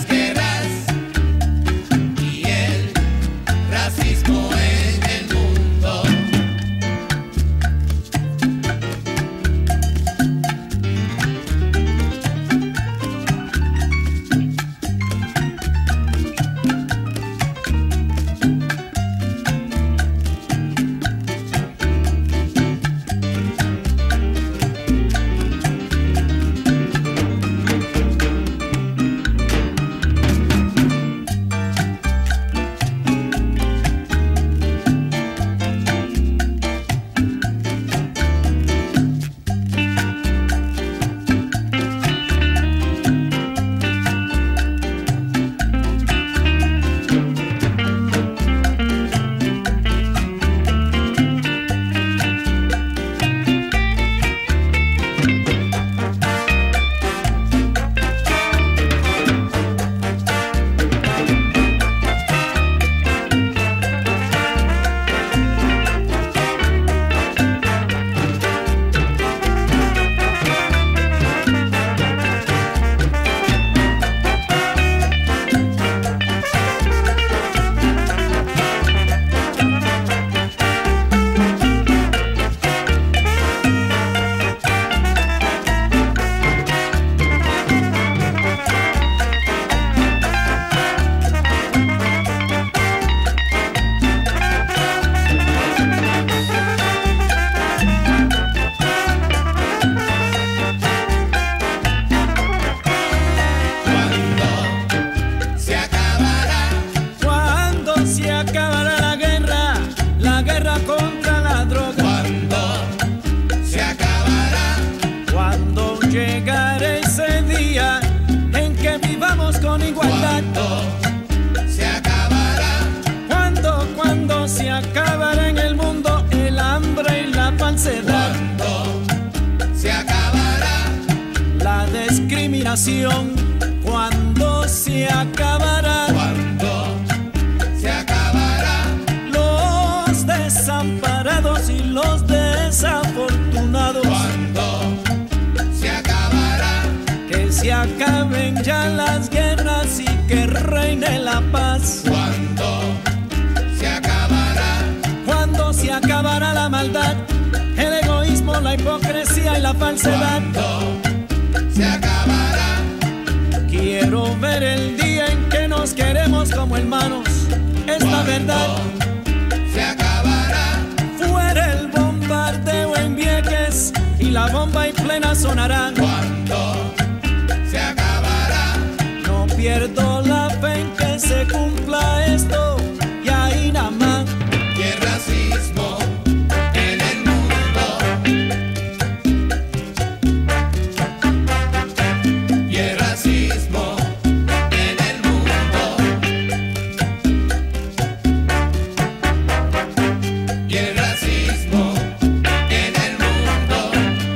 nación, ¿cuándo se acabará? ¿Cuándo se acabará? Los desamparados y los desafortunados. ¿Cuándo se acabará? Que se acaben ya las guerras y que reine la paz. ¿Cuándo se acabará? ¿Cuándo se acabará la maldad, el egoísmo, la hipocresía y la falsedad? ¿Cuándo se acabará? Quiero ver el día en que nos queremos como hermanos. Esta verdad se acabará. Fuera el bombardeo en Vieques y la bomba en plena sonará. ¿Cuándo se acabará? No pierdo la fe en que se cumpla esto y ahí nada más. Y el racismo en el mundo. Y el racismo en el mundo. Y el racismo en el mundo.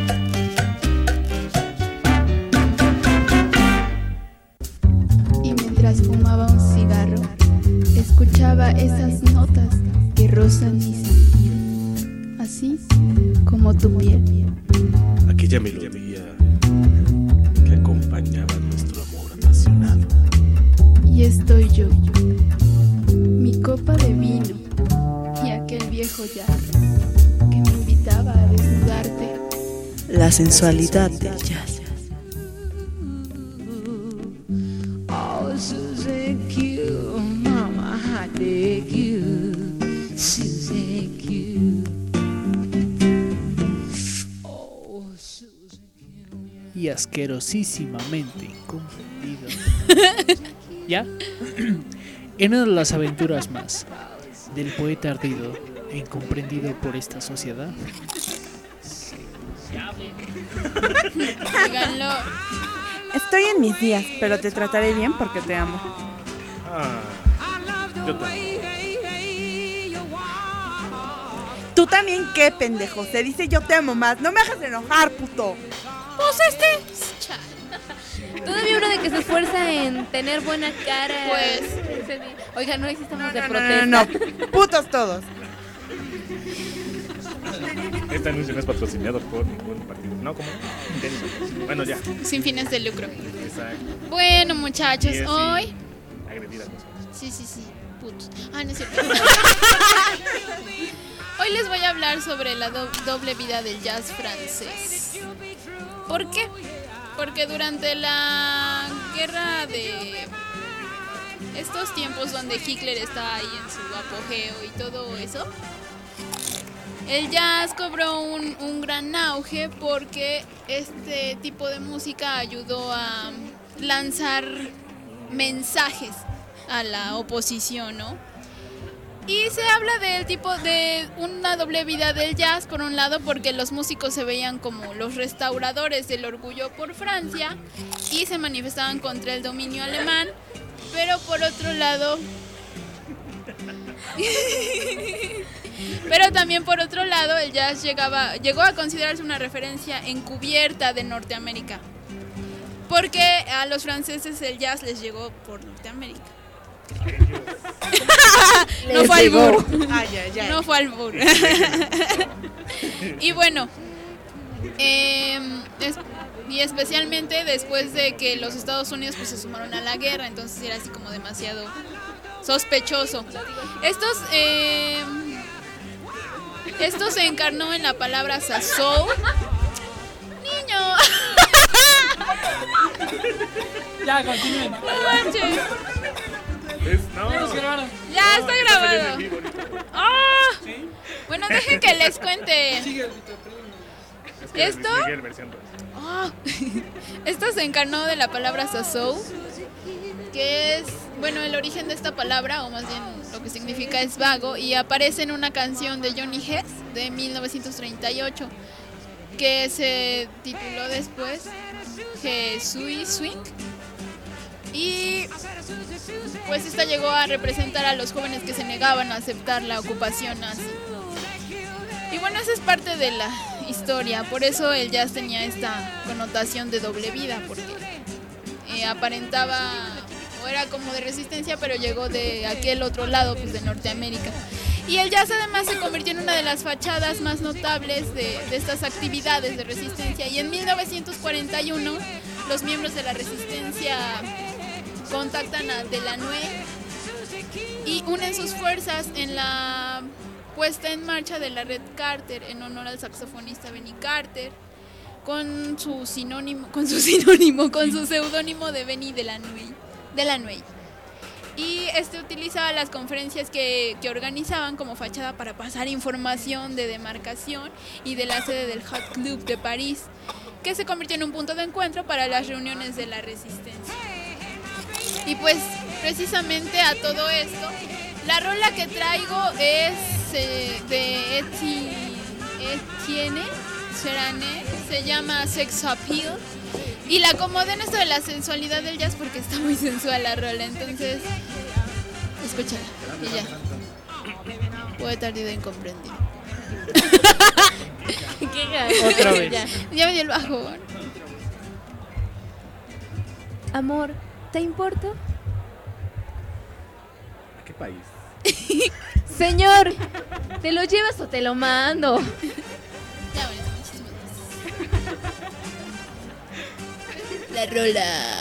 Y mientras fumaba un cigarro, escuchaba esas notas que rozan mi sentir, así como tu piel. Aquella melodía que acompañaba nuestro amor apasionado. Y estoy yo, mi copa de vino y aquel viejo jazz que me invitaba a desnudarte. La sensualidad del jazz. Oh, Susie Q, mama, I dig you, Susie Q. Oh, Susie Q. Y asquerosísimamente incomprendido. ¿Ya? En una de las aventuras más del poeta ardido e incomprendido por esta sociedad. Díganlo. Estoy en mis días, pero te trataré bien porque te amo. Ah, yo también. Tú también, qué pendejo. Se dice yo te amo más. No me hagas enojar, puto. Pues este. Todavía uno de que se esfuerza en tener buena cara. Pues. Oiga, no estamos de No, no, protesta. no, no. Putos todos. Este anuncio no es patrocinado por ningún partido. No, ¿cómo? Bueno, ya. Sin fines de lucro. Exacto. Bueno, muchachos, Y así, hoy. agredir a nosotros. Sí, sí, sí. Putos. Ah, no es cierto. Hoy les voy a hablar sobre la do- doble vida del jazz francés. ¿Por qué? Porque durante la guerra de estos tiempos donde Hitler está ahí en su apogeo y todo eso, el jazz cobró un, un gran auge porque este tipo de música ayudó a lanzar mensajes a la oposición, ¿no? Y se habla del tipo de una doble vida del jazz, por un lado porque los músicos se veían como los restauradores del orgullo por Francia y se manifestaban contra el dominio alemán, pero por otro lado... Pero también por otro lado el jazz llegaba, llegó a considerarse una referencia encubierta de Norteamérica, porque a los franceses el jazz les llegó por Norteamérica. No fue albur. Ay, ay, ay. No fue albur. Y bueno, eh, es, y especialmente después de que los Estados Unidos pues se sumaron a la guerra, entonces era así como demasiado sospechoso. Estos eh, esto se encarnó en la palabra sazón. Niño. Ya, continúen. No manches. Es, no. Ya nos grabaron. Ya No, está está grabado. saliendo en vivo ahorita. ¡Ah! ¿Sí? Bueno, dejen que les cuente. Sigue el Vito, perdón. Es que ¿Esto? Luis Miguel versión dos. Ah, esto se encarnó de la palabra sazou, que es, bueno, el origen de esta palabra, o más bien lo que significa es vago, y aparece en una canción de Johnny Hess de mil novecientos treinta y ocho, que se tituló después Jesús Swing. Y pues esta llegó a representar a los jóvenes que se negaban a aceptar la ocupación nazi. Y bueno, esa es parte de la historia, por eso el jazz tenía esta connotación de doble vida, porque eh, aparentaba o era como de resistencia, pero llegó de aquel otro lado, pues de Norteamérica. Y el jazz además se convirtió en una de las fachadas más notables de, de estas actividades de resistencia. Y en mil novecientos cuarenta y uno los miembros de la resistencia contactan a Delanoë y unen sus fuerzas en la puesta en marcha de la Red Carter en honor al saxofonista Benny Carter, con su sinónimo, con su sinónimo, con su seudónimo de Benny Delanoë. Delanoë. Y este utilizaba las conferencias que, que organizaban como fachada para pasar información de demarcación y de la sede del Hot Club de París, que se convirtió en un punto de encuentro para las reuniones de la resistencia. Y pues precisamente a todo esto, la rola que traigo es eh, de Etienne Charanet, se llama Sex Appeal. Y la acomodé en esto de la sensualidad del jazz porque está muy sensual la rola, entonces escúchala y ya. Puede tardar en comprender. Qué ganas. Otra vez. Ya. Ya me dio el bajo. Amor, ¿te importo? ¿A qué país? Señor, ¿te lo llevas o te lo mando? Ya, bueno, muchísimas gracias. La rola.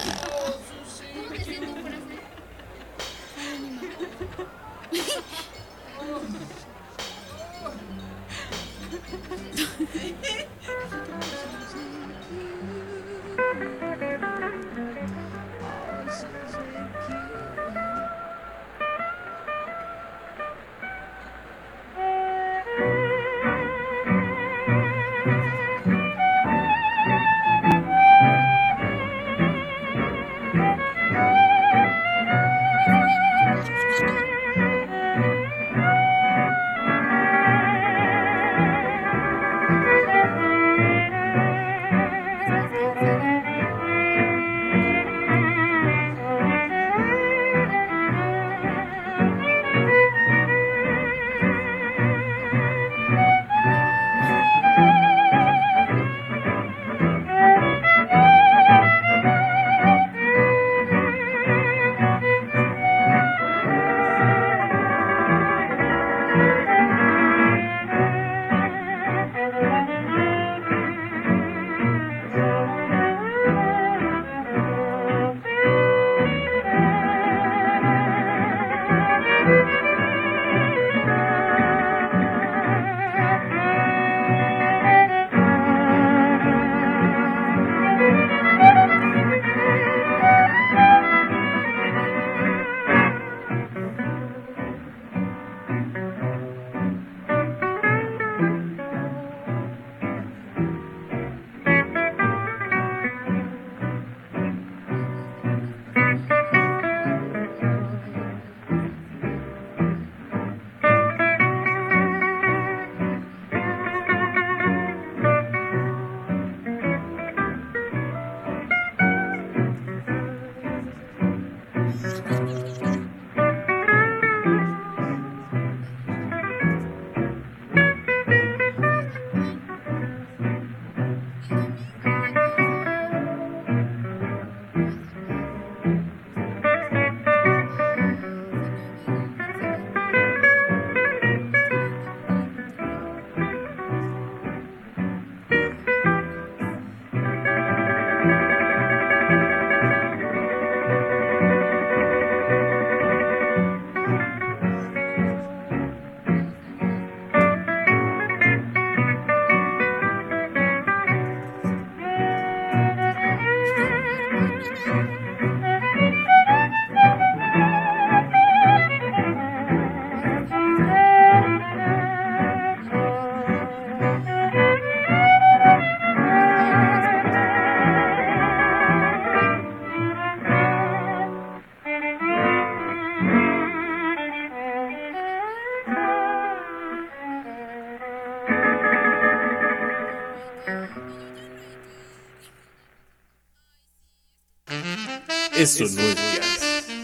Eso no es jazz.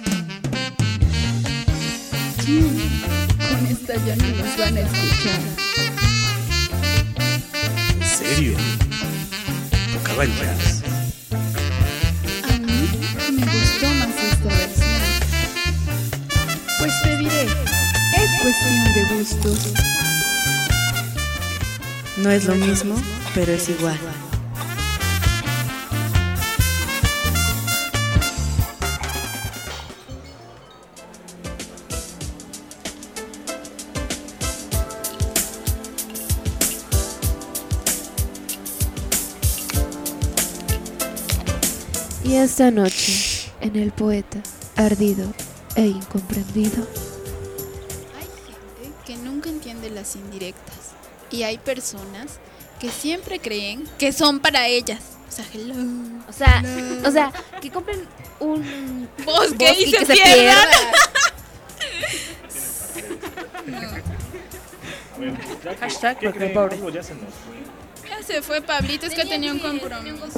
Con esta ya no nos van a escuchar. ¿En serio? ¿Tocaba el jazz? A mí gustos. No es lo mismo, pero es igual. Y esta noche, en El Poeta, ardido e incomprendido. Hay gente que nunca entiende las indirectas. Y hay personas que siempre creen que son para ellas. O sea, hello. O sea, hello. o sea, que compren un bosque, bosque y, y se, que se pierdan. Hashtag ¿Qué porque creen? pobre. Pablo ya se nos fue. Ya se fue Pablito, es que tenía un compromiso.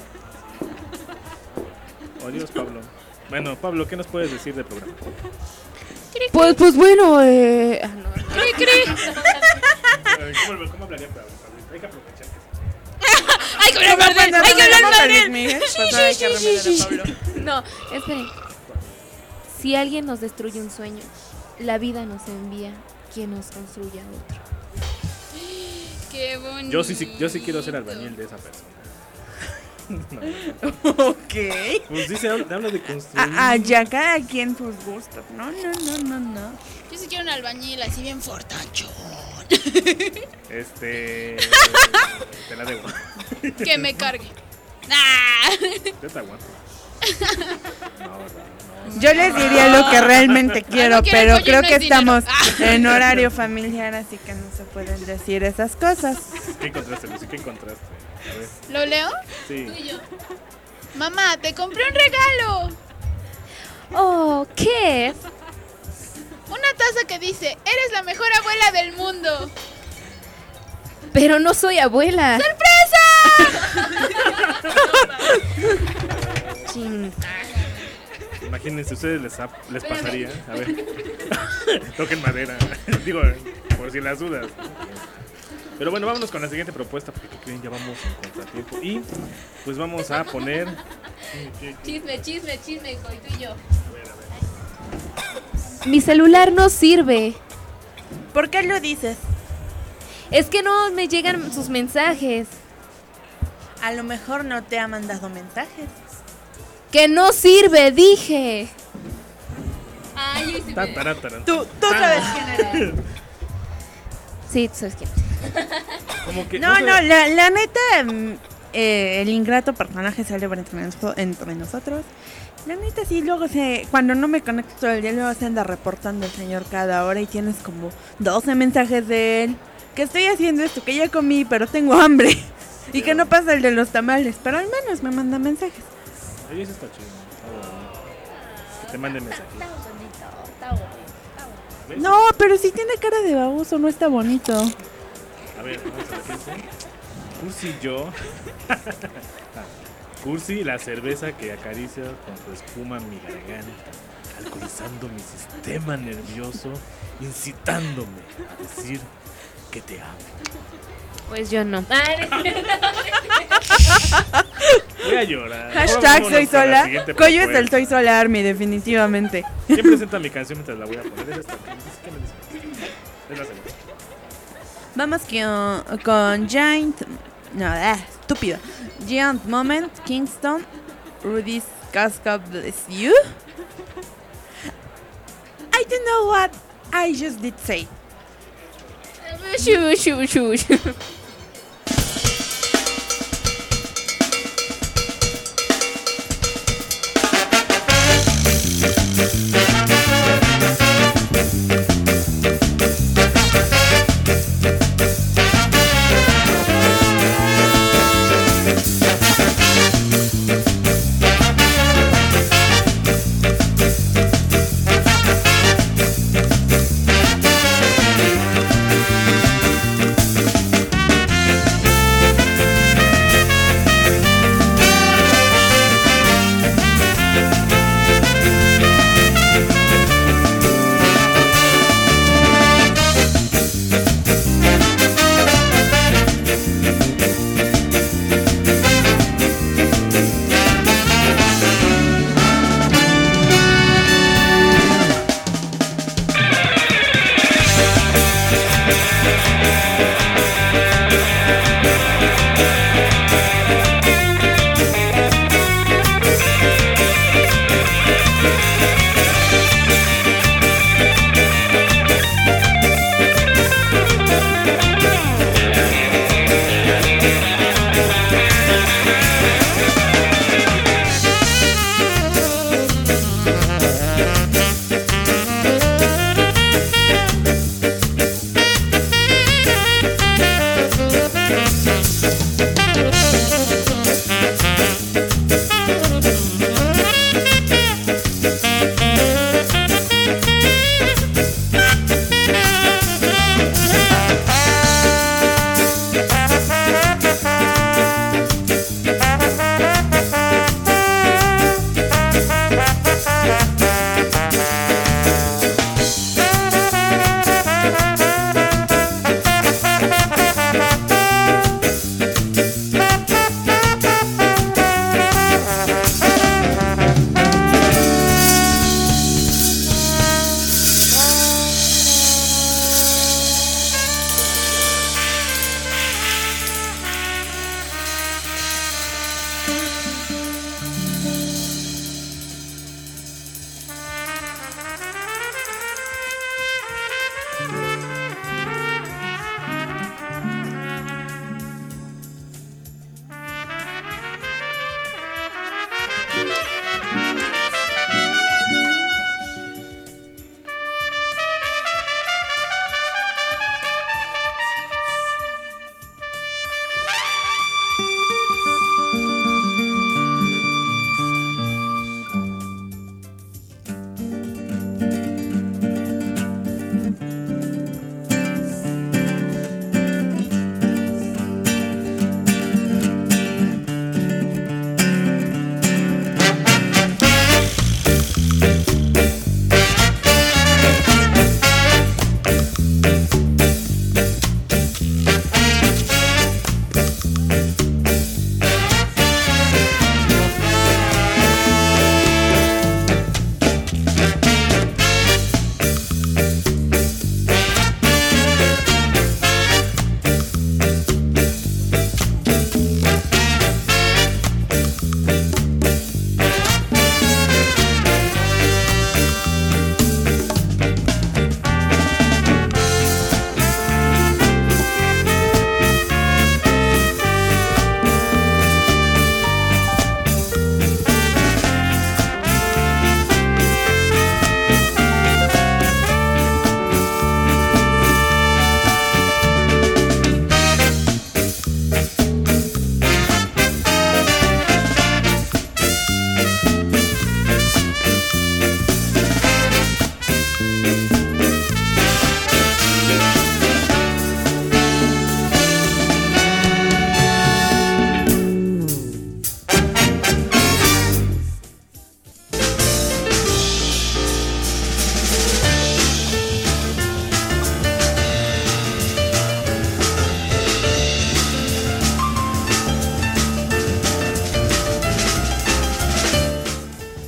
Adiós, Pablo. Bueno, Pablo, ¿qué nos puedes decir del programa? Pues, pues bueno, eh... ah, no. Cri, cri. ¿Cómo, ¿Cómo hablaría Pablo? Hay que aprovechar que Hay que hablar de él, hay que hablar de él. Pues hay que remediar a Pablo. No, esperen. Si alguien nos destruye un sueño, la vida nos envía quien nos construya otro. Qué bonito. Yo sí, sí, yo sí quiero ser albañil de esa persona. No. Ok. Pues dice, habla, habla de construir. Ah, ah, ya cada quien sus gustos. No, no, no, no, no. Yo sí quiero un albañil así bien fortachón. Este. Te la debo. Que me cargue. ¡Ah! Yo te aguanto. No, no, no. Yo les diría lo que realmente quiero, Ah, no quiero pero pollo, creo no que es dinero. estamos en horario familiar, así que no se pueden decir esas cosas. ¿Qué encontraste, Lucy? ¿Qué encontraste? A ver. ¿Lo leo? Sí. Tú y yo. Mamá, te compré un regalo. Oh, ¿qué es? Una taza que dice, eres la mejor abuela del mundo. Pero no soy abuela. ¡Sorpresa! Chin. Imagínense, ustedes les, ha- les pasaría. A ver. Toquen madera. Digo, por si las dudas. Pero bueno, vámonos con la siguiente propuesta, porque ¿qué creen? Ya vamos en contratiempo. Y pues vamos a poner. Chisme, chisme, chisme, hijo, y tú y yo. Mi celular no sirve. ¿Por qué lo dices? Es que no me llegan sus mensajes. A lo mejor no te ha mandado mensajes. Que no sirve, dije. Ay, sí Ta, tará, tará. Tú, tú sabes quién eres. Sí, tú sabes quién. Como que, No, sé, no, la, la neta, mm, eh, el ingrato personaje sale por entre, nos- entre nosotros. La neta sí, luego se, cuando no me conecto todo el día, luego se anda reportando el señor cada hora y tienes como doce mensajes de él. Que estoy haciendo esto, que ya comí, pero tengo hambre. Y que no pasa el de los tamales, pero al menos me manda mensajes. Oye, eso está chido. Está bonito. Que te manden mensajes. ¿Ves? No, pero si tiene cara de baboso, no está bonito. A ver, vamos a ver qué dice. Cursi y yo. Cursi, la cerveza que acaricia con su espuma mi garganta, alcoholizando mi sistema nervioso, incitándome a decir que te amo. Pues yo no. Voy a llorar. Hashtag Vámonos soy con la sola. siguiente Coyo es propuesta. el soy sola Army, definitivamente. ¿Quién presenta mi canción mientras la voy a poner? Es esta. ¿Qué me dice? Es la segunda. Vamos con, con Giant. No, ah, estúpido. Giant Moment, Kingston, Rudy's Casca Bless You. I don't know what I just did say. Shoo, shoo, shoo, shoo.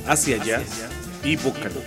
Asia Jazz y Vocaloid.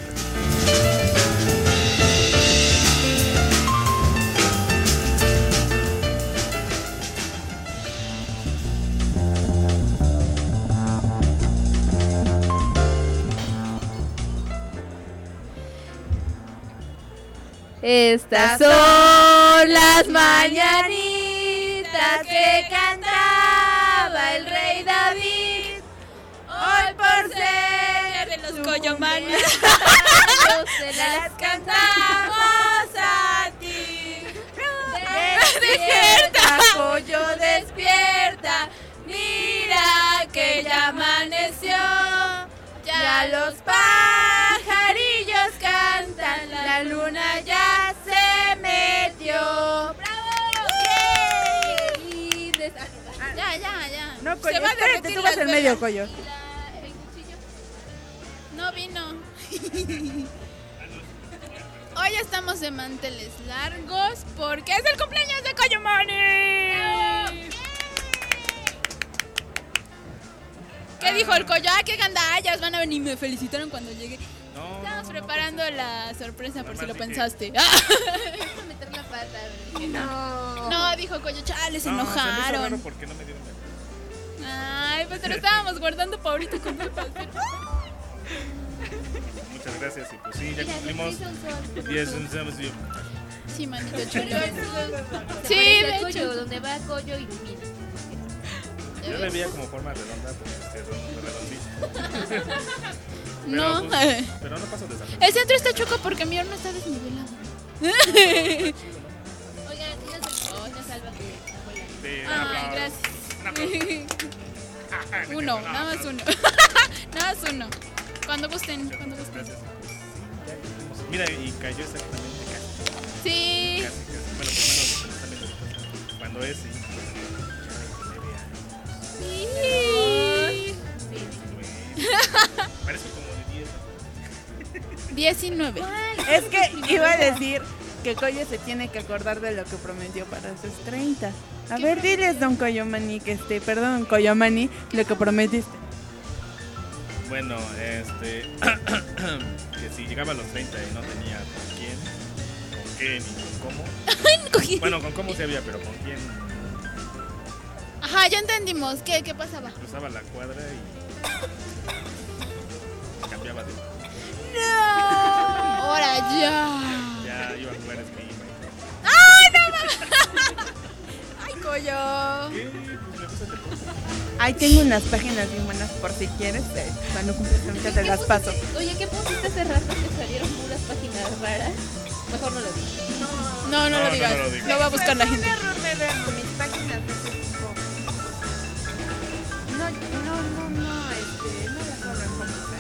Estas son las mañanitas que cantaba el rey David. Hoy por ser de los Coyomanes se las cantamos a ti. Despierta, Coyo, despierta. Mira que ya amaneció. Ya los pajarillos cantan, la luna ya se metió. ¡Bravo! ¡Yay! Des- ah, Ya, ya, ya. No, Coyo, Se va a espérate, derretir tú las vas en velas. medio, Coyo. la- el cuchillo. No vino. Hoy estamos de manteles largos porque es el cumpleaños de Coyomani. ¿Qué dijo el Coyo? Ah, qué gandallas, van a venir y me felicitaron cuando llegué. No, Estamos no, no, preparando la sorpresa por si lo Nada más pensaste. Vamos a meter la pata. güey. No. No, dijo Coyo, chale, se No, se me hizo raro enojaron. porque no me dieron el- Ay, pues te lo estábamos guardando para ahorita con el pastel. Muchas gracias y pues sí, ya Mira, cumplimos se hizo un sol. diez, once años y- Sí, manito chulo. Se Sí, parece de al Coyo, hecho. donde va Coyo ilumina. Yo le veía como forma redonda porque este es redondito. No. Pero, pues, pero no paso desapercibido. El centro está choco porque mi horno está desnivelado. Oigan, tienes el Coyo, salva. Sí, un Ay, aplauso. gracias. Un aplauso. Uno, No, nada más no. uno. Nada más uno. Cuando gusten, cuando gusten. Gracias. Ya cumplimos. Mira, y cayó exactamente casi. Sí. Casi, casi. Bueno, por menos lo que están viendo ahorita. Cuando es, sí. Sí. Parece como de diez. diecinueve. Es que iba a decir que Coyo se tiene que acordar de lo que prometió para sus treinta. A ver, diles, don Coyomani, que este, perdón, Coyomani, lo que prometiste. Bueno, este. que si llegaba a los treinta y no tenía con quién, con qué ni con cómo. Bueno, con cómo se había, pero con quién Ajá, ya entendimos. ¿Qué, qué pasaba? cruzaba la cuadra y cambiaba de. No. Ahora ya. Ya iba a jugar esgrima. ¡Ay, no mames! ¡Ay, Coyo! ¿Qué? Pues me gusta el deporte. Ahí tengo unas páginas bien buenas por si quieres. eh, Cuando cumples treinta te ¿Qué las paso. pusiste? Oye, ¿qué pusiste hace rato que salieron puras páginas raras? Mejor no lo digas. No, no, No, lo no, digas. no Lo, lo digas. va a buscar la gente. Es un error de verlo, mis páginas de ese tipo. No, no, no, no, este, no las corren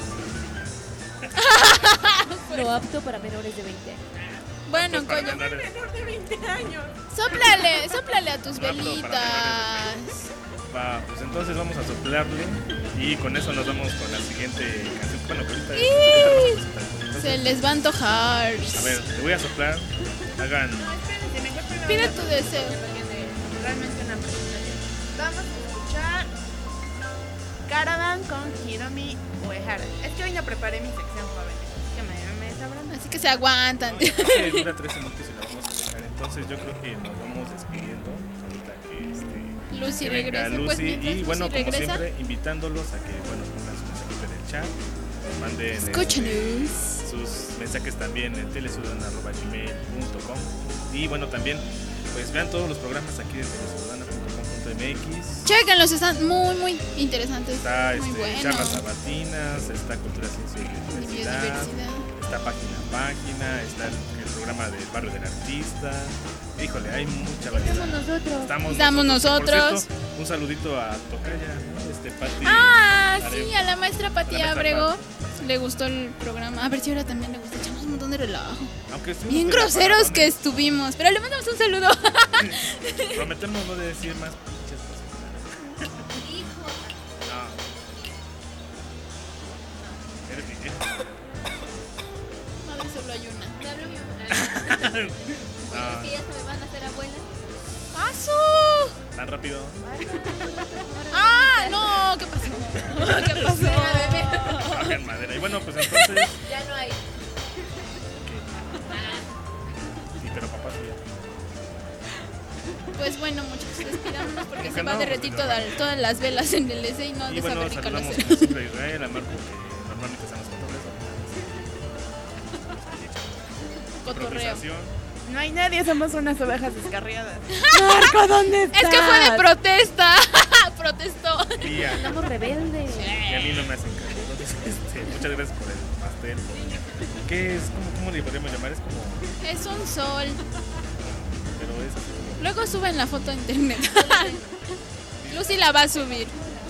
como Lo apto para menores de veinte años. Bueno, Para Coyo. ganar- menor de veinte años. Sóplale, sóplale a tus No, pero para velitas. Va, pues entonces vamos a soplarle y con eso nos vamos con la siguiente canción. Bueno, que ahorita ¡Ih! Entonces, Se les va a antojar. a ver, te voy a soplar. Hagan. Pide tu deseo. Realmente una presentación. Vamos a escuchar Caravan con Hiromi Uehara. Es que hoy no preparé mi sección, jóvenes. Así que me, me sabrán. Así que se aguantan. No, ya que dura tres minutos y la vamos a dejar. Entonces yo creo que nos vamos despidiendo. Ahorita que este. Lucy que venga regresa. Lucy. Pues mientras y bueno, Lucy como regresa, siempre, invitándolos a que bueno, pongan su mensajito en el chat. Nos manden este, escúchanos. sus mensajes también en telesudan arroba gmail punto com. Y bueno, también pues vean todos los programas aquí de telesudan punto com punto m x. Chéquenlos, están muy, muy interesantes. Está muy este, buenos. charlas sabatinas, está cultura, ciencia y biodiversidad, Biodiversidad. está página a página, está el, el programa del barrio del artista. Híjole, hay mucha variedad. Estamos nosotros. Estamos, Estamos Por nosotros. cierto, un saludito a Tocaya, ¿no? Este Pati. Ah, Are- sí, a la maestra Pati a la maestra Abrego le gustó el programa. A ver si ahora también le gusta. Echamos un montón de relajo. Aunque estuvimos Bien medio groseros que apagadones. estuvimos. Pero le mandamos un saludo. Prometemos no de decir más pinches cosas. No. Eres mi vieja. Madre, solo hay una. Me hablo bien. Oye, Ah. es que ya se me van a hacer abuela. ¡Paso! Tan rápido. ¡Ah, no! ¿Qué pasó? ¿Qué pasó? Bajen madera. Y bueno, pues entonces. Ya no hay. Sí, pero papá sí ya. Pues bueno, muchachos, despidámonos porque ¿Por se qué va a no? derretir Pues, toda- todas las velas en el S y no ha Y de bueno, saber ni saludamos conocer. como siempre a Israel, a Marco, que normalmente estamos con Cotorreo. improvisación. No hay nadie, somos unas ovejas descarriadas. Marco, ¿dónde estás? Es que fue de protesta. Protestó. Y a, Andamos rebeldes. y a mí no me hacen caso. Entonces, este, muchas gracias por el pastel. ¿Qué es? ¿Cómo, cómo le podríamos llamar? Es como. Es un sol. Pero es así como. Luego suben la foto a internet. Lucy la va a subir.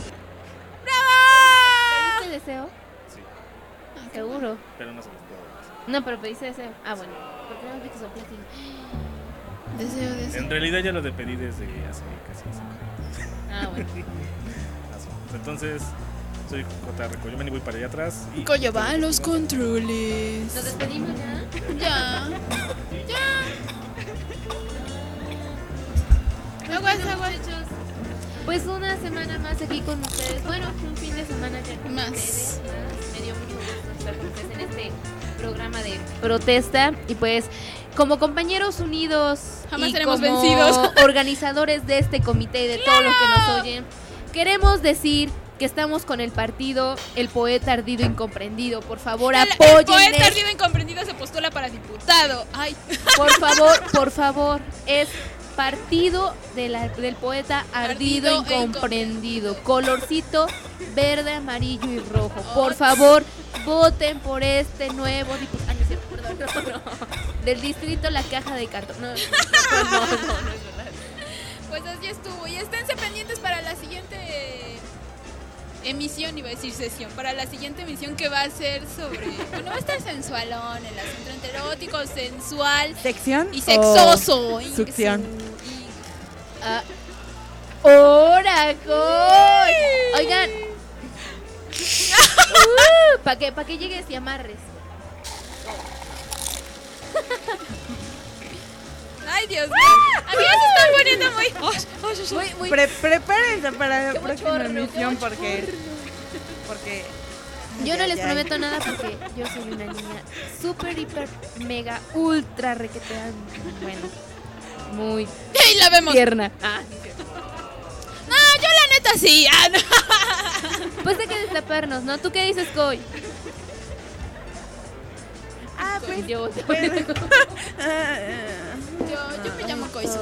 ¡Bravo! ¿Pediste deseo? Sí, Seguro. pero no se los puedo dar. No, pero pediste deseo. Ah, bueno. Porque no vi que son platino. Deseo, deseo. En realidad ya lo de pedí desde hace casi cinco años. Ah, bueno. Así. Entonces, soy J. Recoyomen y voy para allá atrás. Y Coyo va a los controles. ¿Nos despedimos ya? Ya. Ya. Aguas, aguas. Pues una semana más aquí con ustedes. Bueno, un fin de semana ya con Más. ustedes. Más. Me dio mucho gusto estar con ustedes en este programa de protesta. Y pues, como compañeros unidos Jamás y seremos como vencidos. organizadores de este comité y de todos los que nos oyen, queremos decir que estamos con el partido El Poeta Ardido Incomprendido. Por favor, El, el apoyen. poeta ardido incomprendido se postula para diputado. Ay. Por favor, por favor, es partido de la- del poeta ardido, Ardido e incomprendido. Colorcito verde, amarillo y rojo. Por favor, voten por este nuevo diputado. Ah, no es cierto, perdón, no, no. Del distrito La Caja de Cartón. No, no, no, no, no, no es verdad. Pues así estuvo. Y esténse pendientes para la siguiente emisión, iba a decir sesión, para la siguiente emisión que va a ser sobre... Bueno, va a estar sensualón, el asunto entre erótico, sensual ¿Sección? y sexoso. o succión. Ah, ¡Hora, coy! Oigan. Uh, para que, pa' que llegues y amarres. Ay, Dios mío. Amigos, se están poniendo muy... Ay, ay, ay, Muy, muy. Pre- prepárense para la Qué próxima bochorno, emisión qué porque... Porque... Yo no Ay, les ay, prometo ay. nada porque yo soy una niña súper, hiper, mega, ultra requetean. Bueno, muy Y la vemos. tierna. Ah, No, yo la neta sí. Ah, no. pues hay que destaparnos, ¿no? ¿Tú qué dices, Coy? Ah, pues... Yo, pues, ah, Yo, yo me llamo Koizu.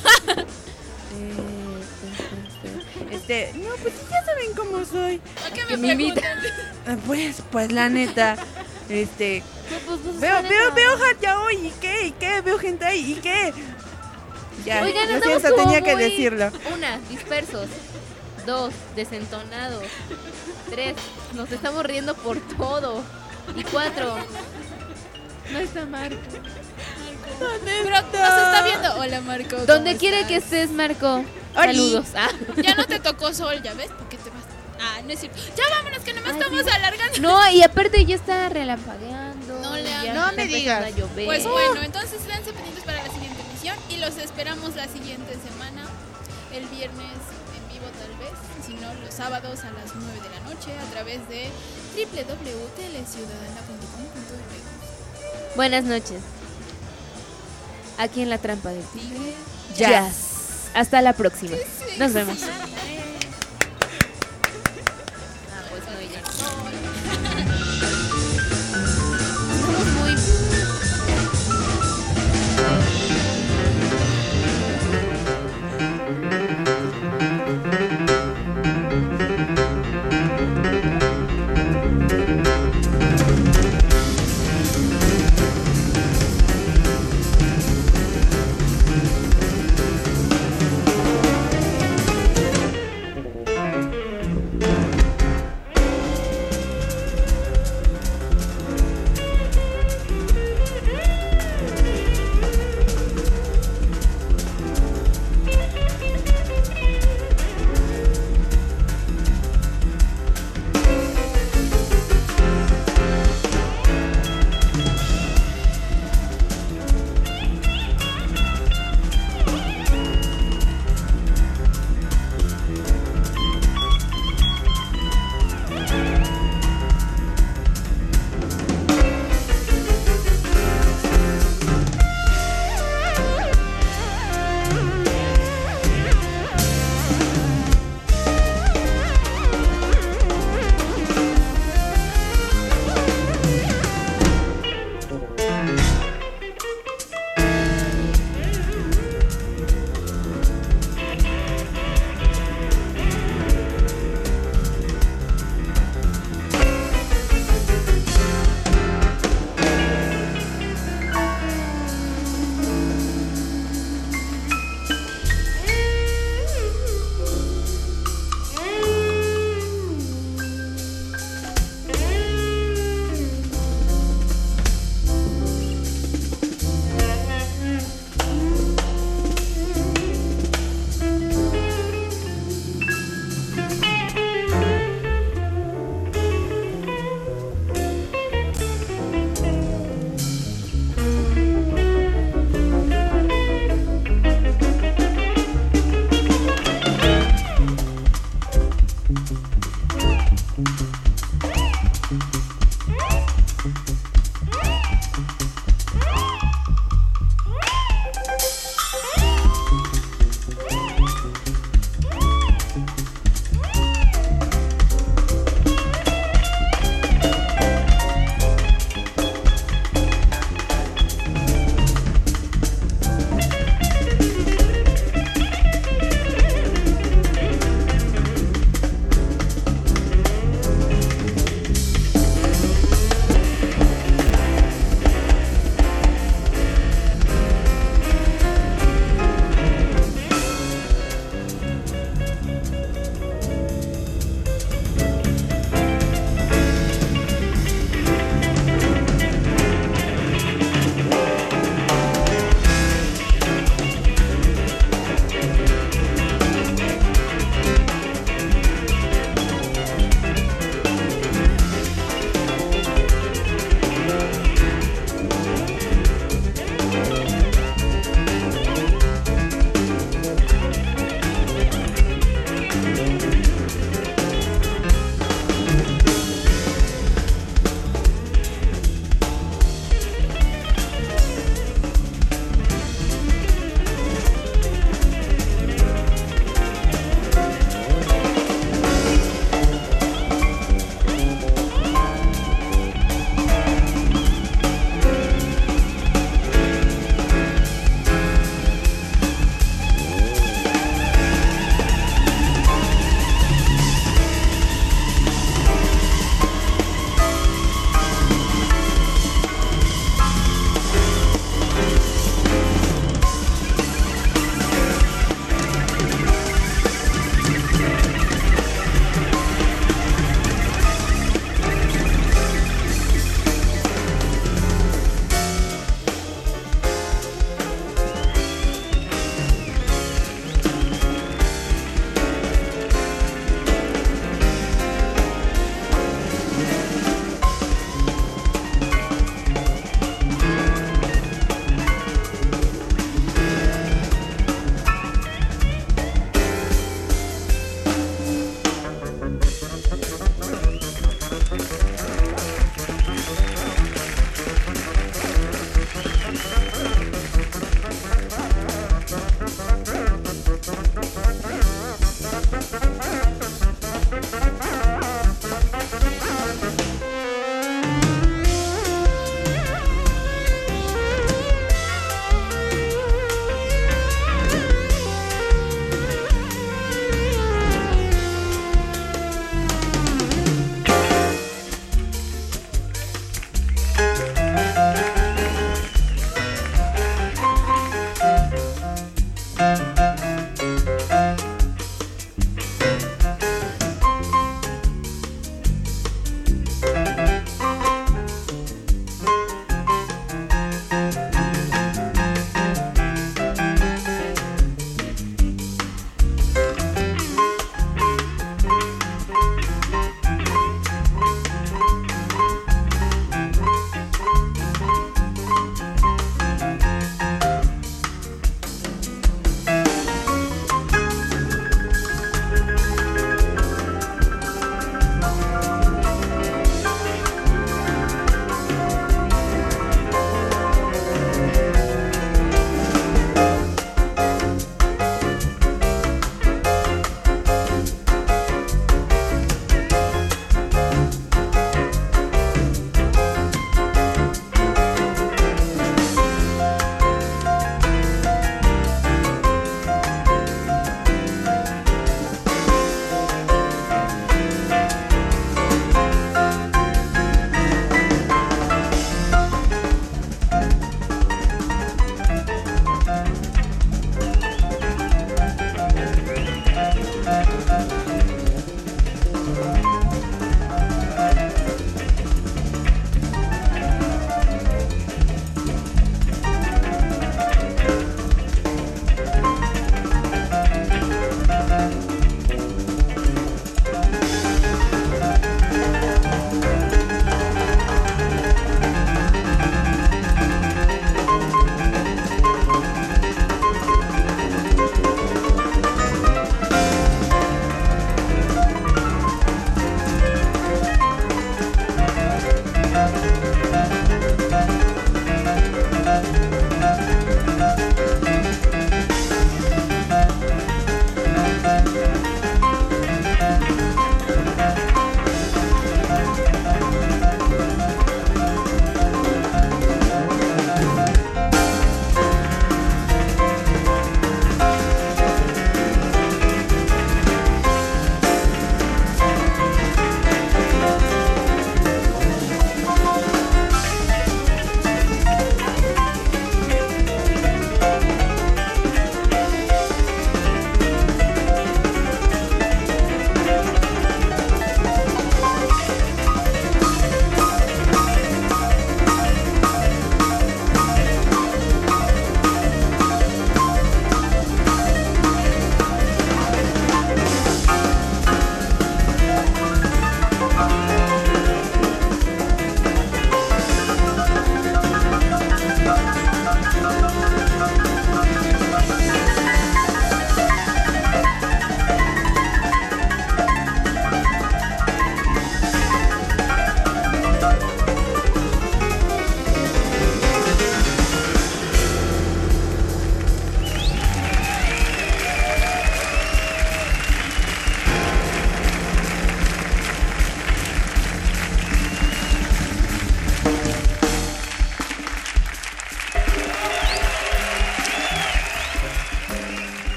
Eh, este, no, pues ya saben cómo soy. ¿A qué Que me me invita. preguntan? Ah, Pues, pues la neta, este, Pues, pues, veo, la veo, neta. veo Hatyaoi, ¿y qué? ¿Y qué? Veo hentai, ¿y qué? Ya, Oigan, lo andamos siento, como tenía que muy- decirlo. Una, dispersos. Dos, desentonados. Tres, nos estamos riendo por todo. Y cuatro, no está Marco. Pero nos está viendo. Hola, Marco. ¿cómo Donde quiere estás? que estés, Marco. Oli. Saludos. Ah. Ya no te tocó sol, ¿ya ves? ¿Por qué te vas? Ah, no es cierto. Ya vámonos, que nomás Ay, estamos sí. alargando. No, y aparte ya está relampagueando. No le ya hagas. No está me empezando digas. a llover. Pues bueno, entonces esténse pendientes para la siguiente emisión y los esperamos la siguiente semana, el viernes en vivo tal vez, si no los sábados a las nueve de la noche a través de doble u doble u doble u punto teleciudadana punto com punto m. Buenas noches. Aquí en la trampa del tigre. Jazz. Jazz. Hasta la próxima. Nos vemos. Sí. Ah, pues no, ya. Estamos muy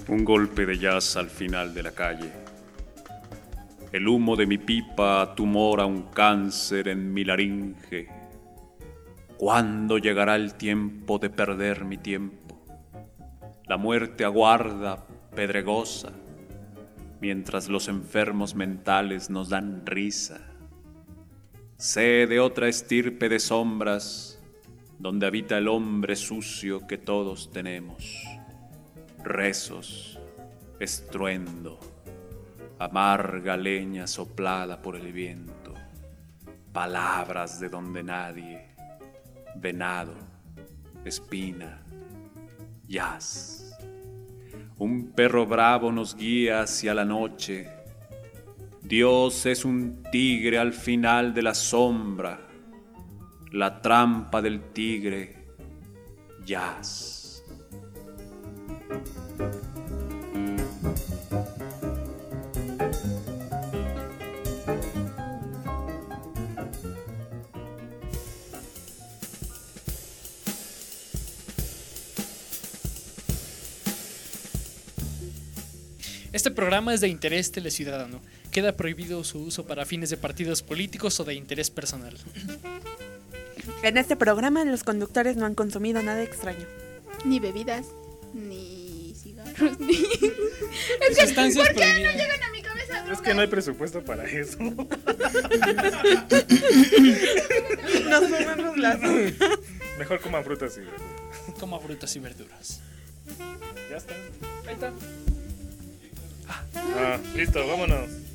Un golpe de jazz al final de la calle. El humo de mi pipa tumora un cáncer en mi laringe. ¿Cuándo llegará el tiempo de perder mi tiempo? La muerte aguarda, pedregosa, mientras los enfermos mentales nos dan risa. Sé de otra estirpe de sombras, donde habita el hombre sucio que todos tenemos. Rezos, estruendo, amarga leña soplada por el viento, palabras de donde nadie, venado, espina, jazz. Un perro bravo nos guía hacia la noche. Dios es un tigre al final de la sombra, la trampa del tigre, jazz. Este programa es de interés teleciudadano. Queda prohibido su uso para fines de partidos políticos o de interés personal. En este programa los conductores no han consumido nada extraño. Ni bebidas, ni cigarros, ni... Es que, Sustancias ¿por qué no prohibidas. llegan a mi cabeza? Es que no hay presupuesto para eso. Nos comemos las... Mejor coman frutas y verduras. Coma frutas y verduras. Ya está. Ahí está. Ah, listo, vámonos.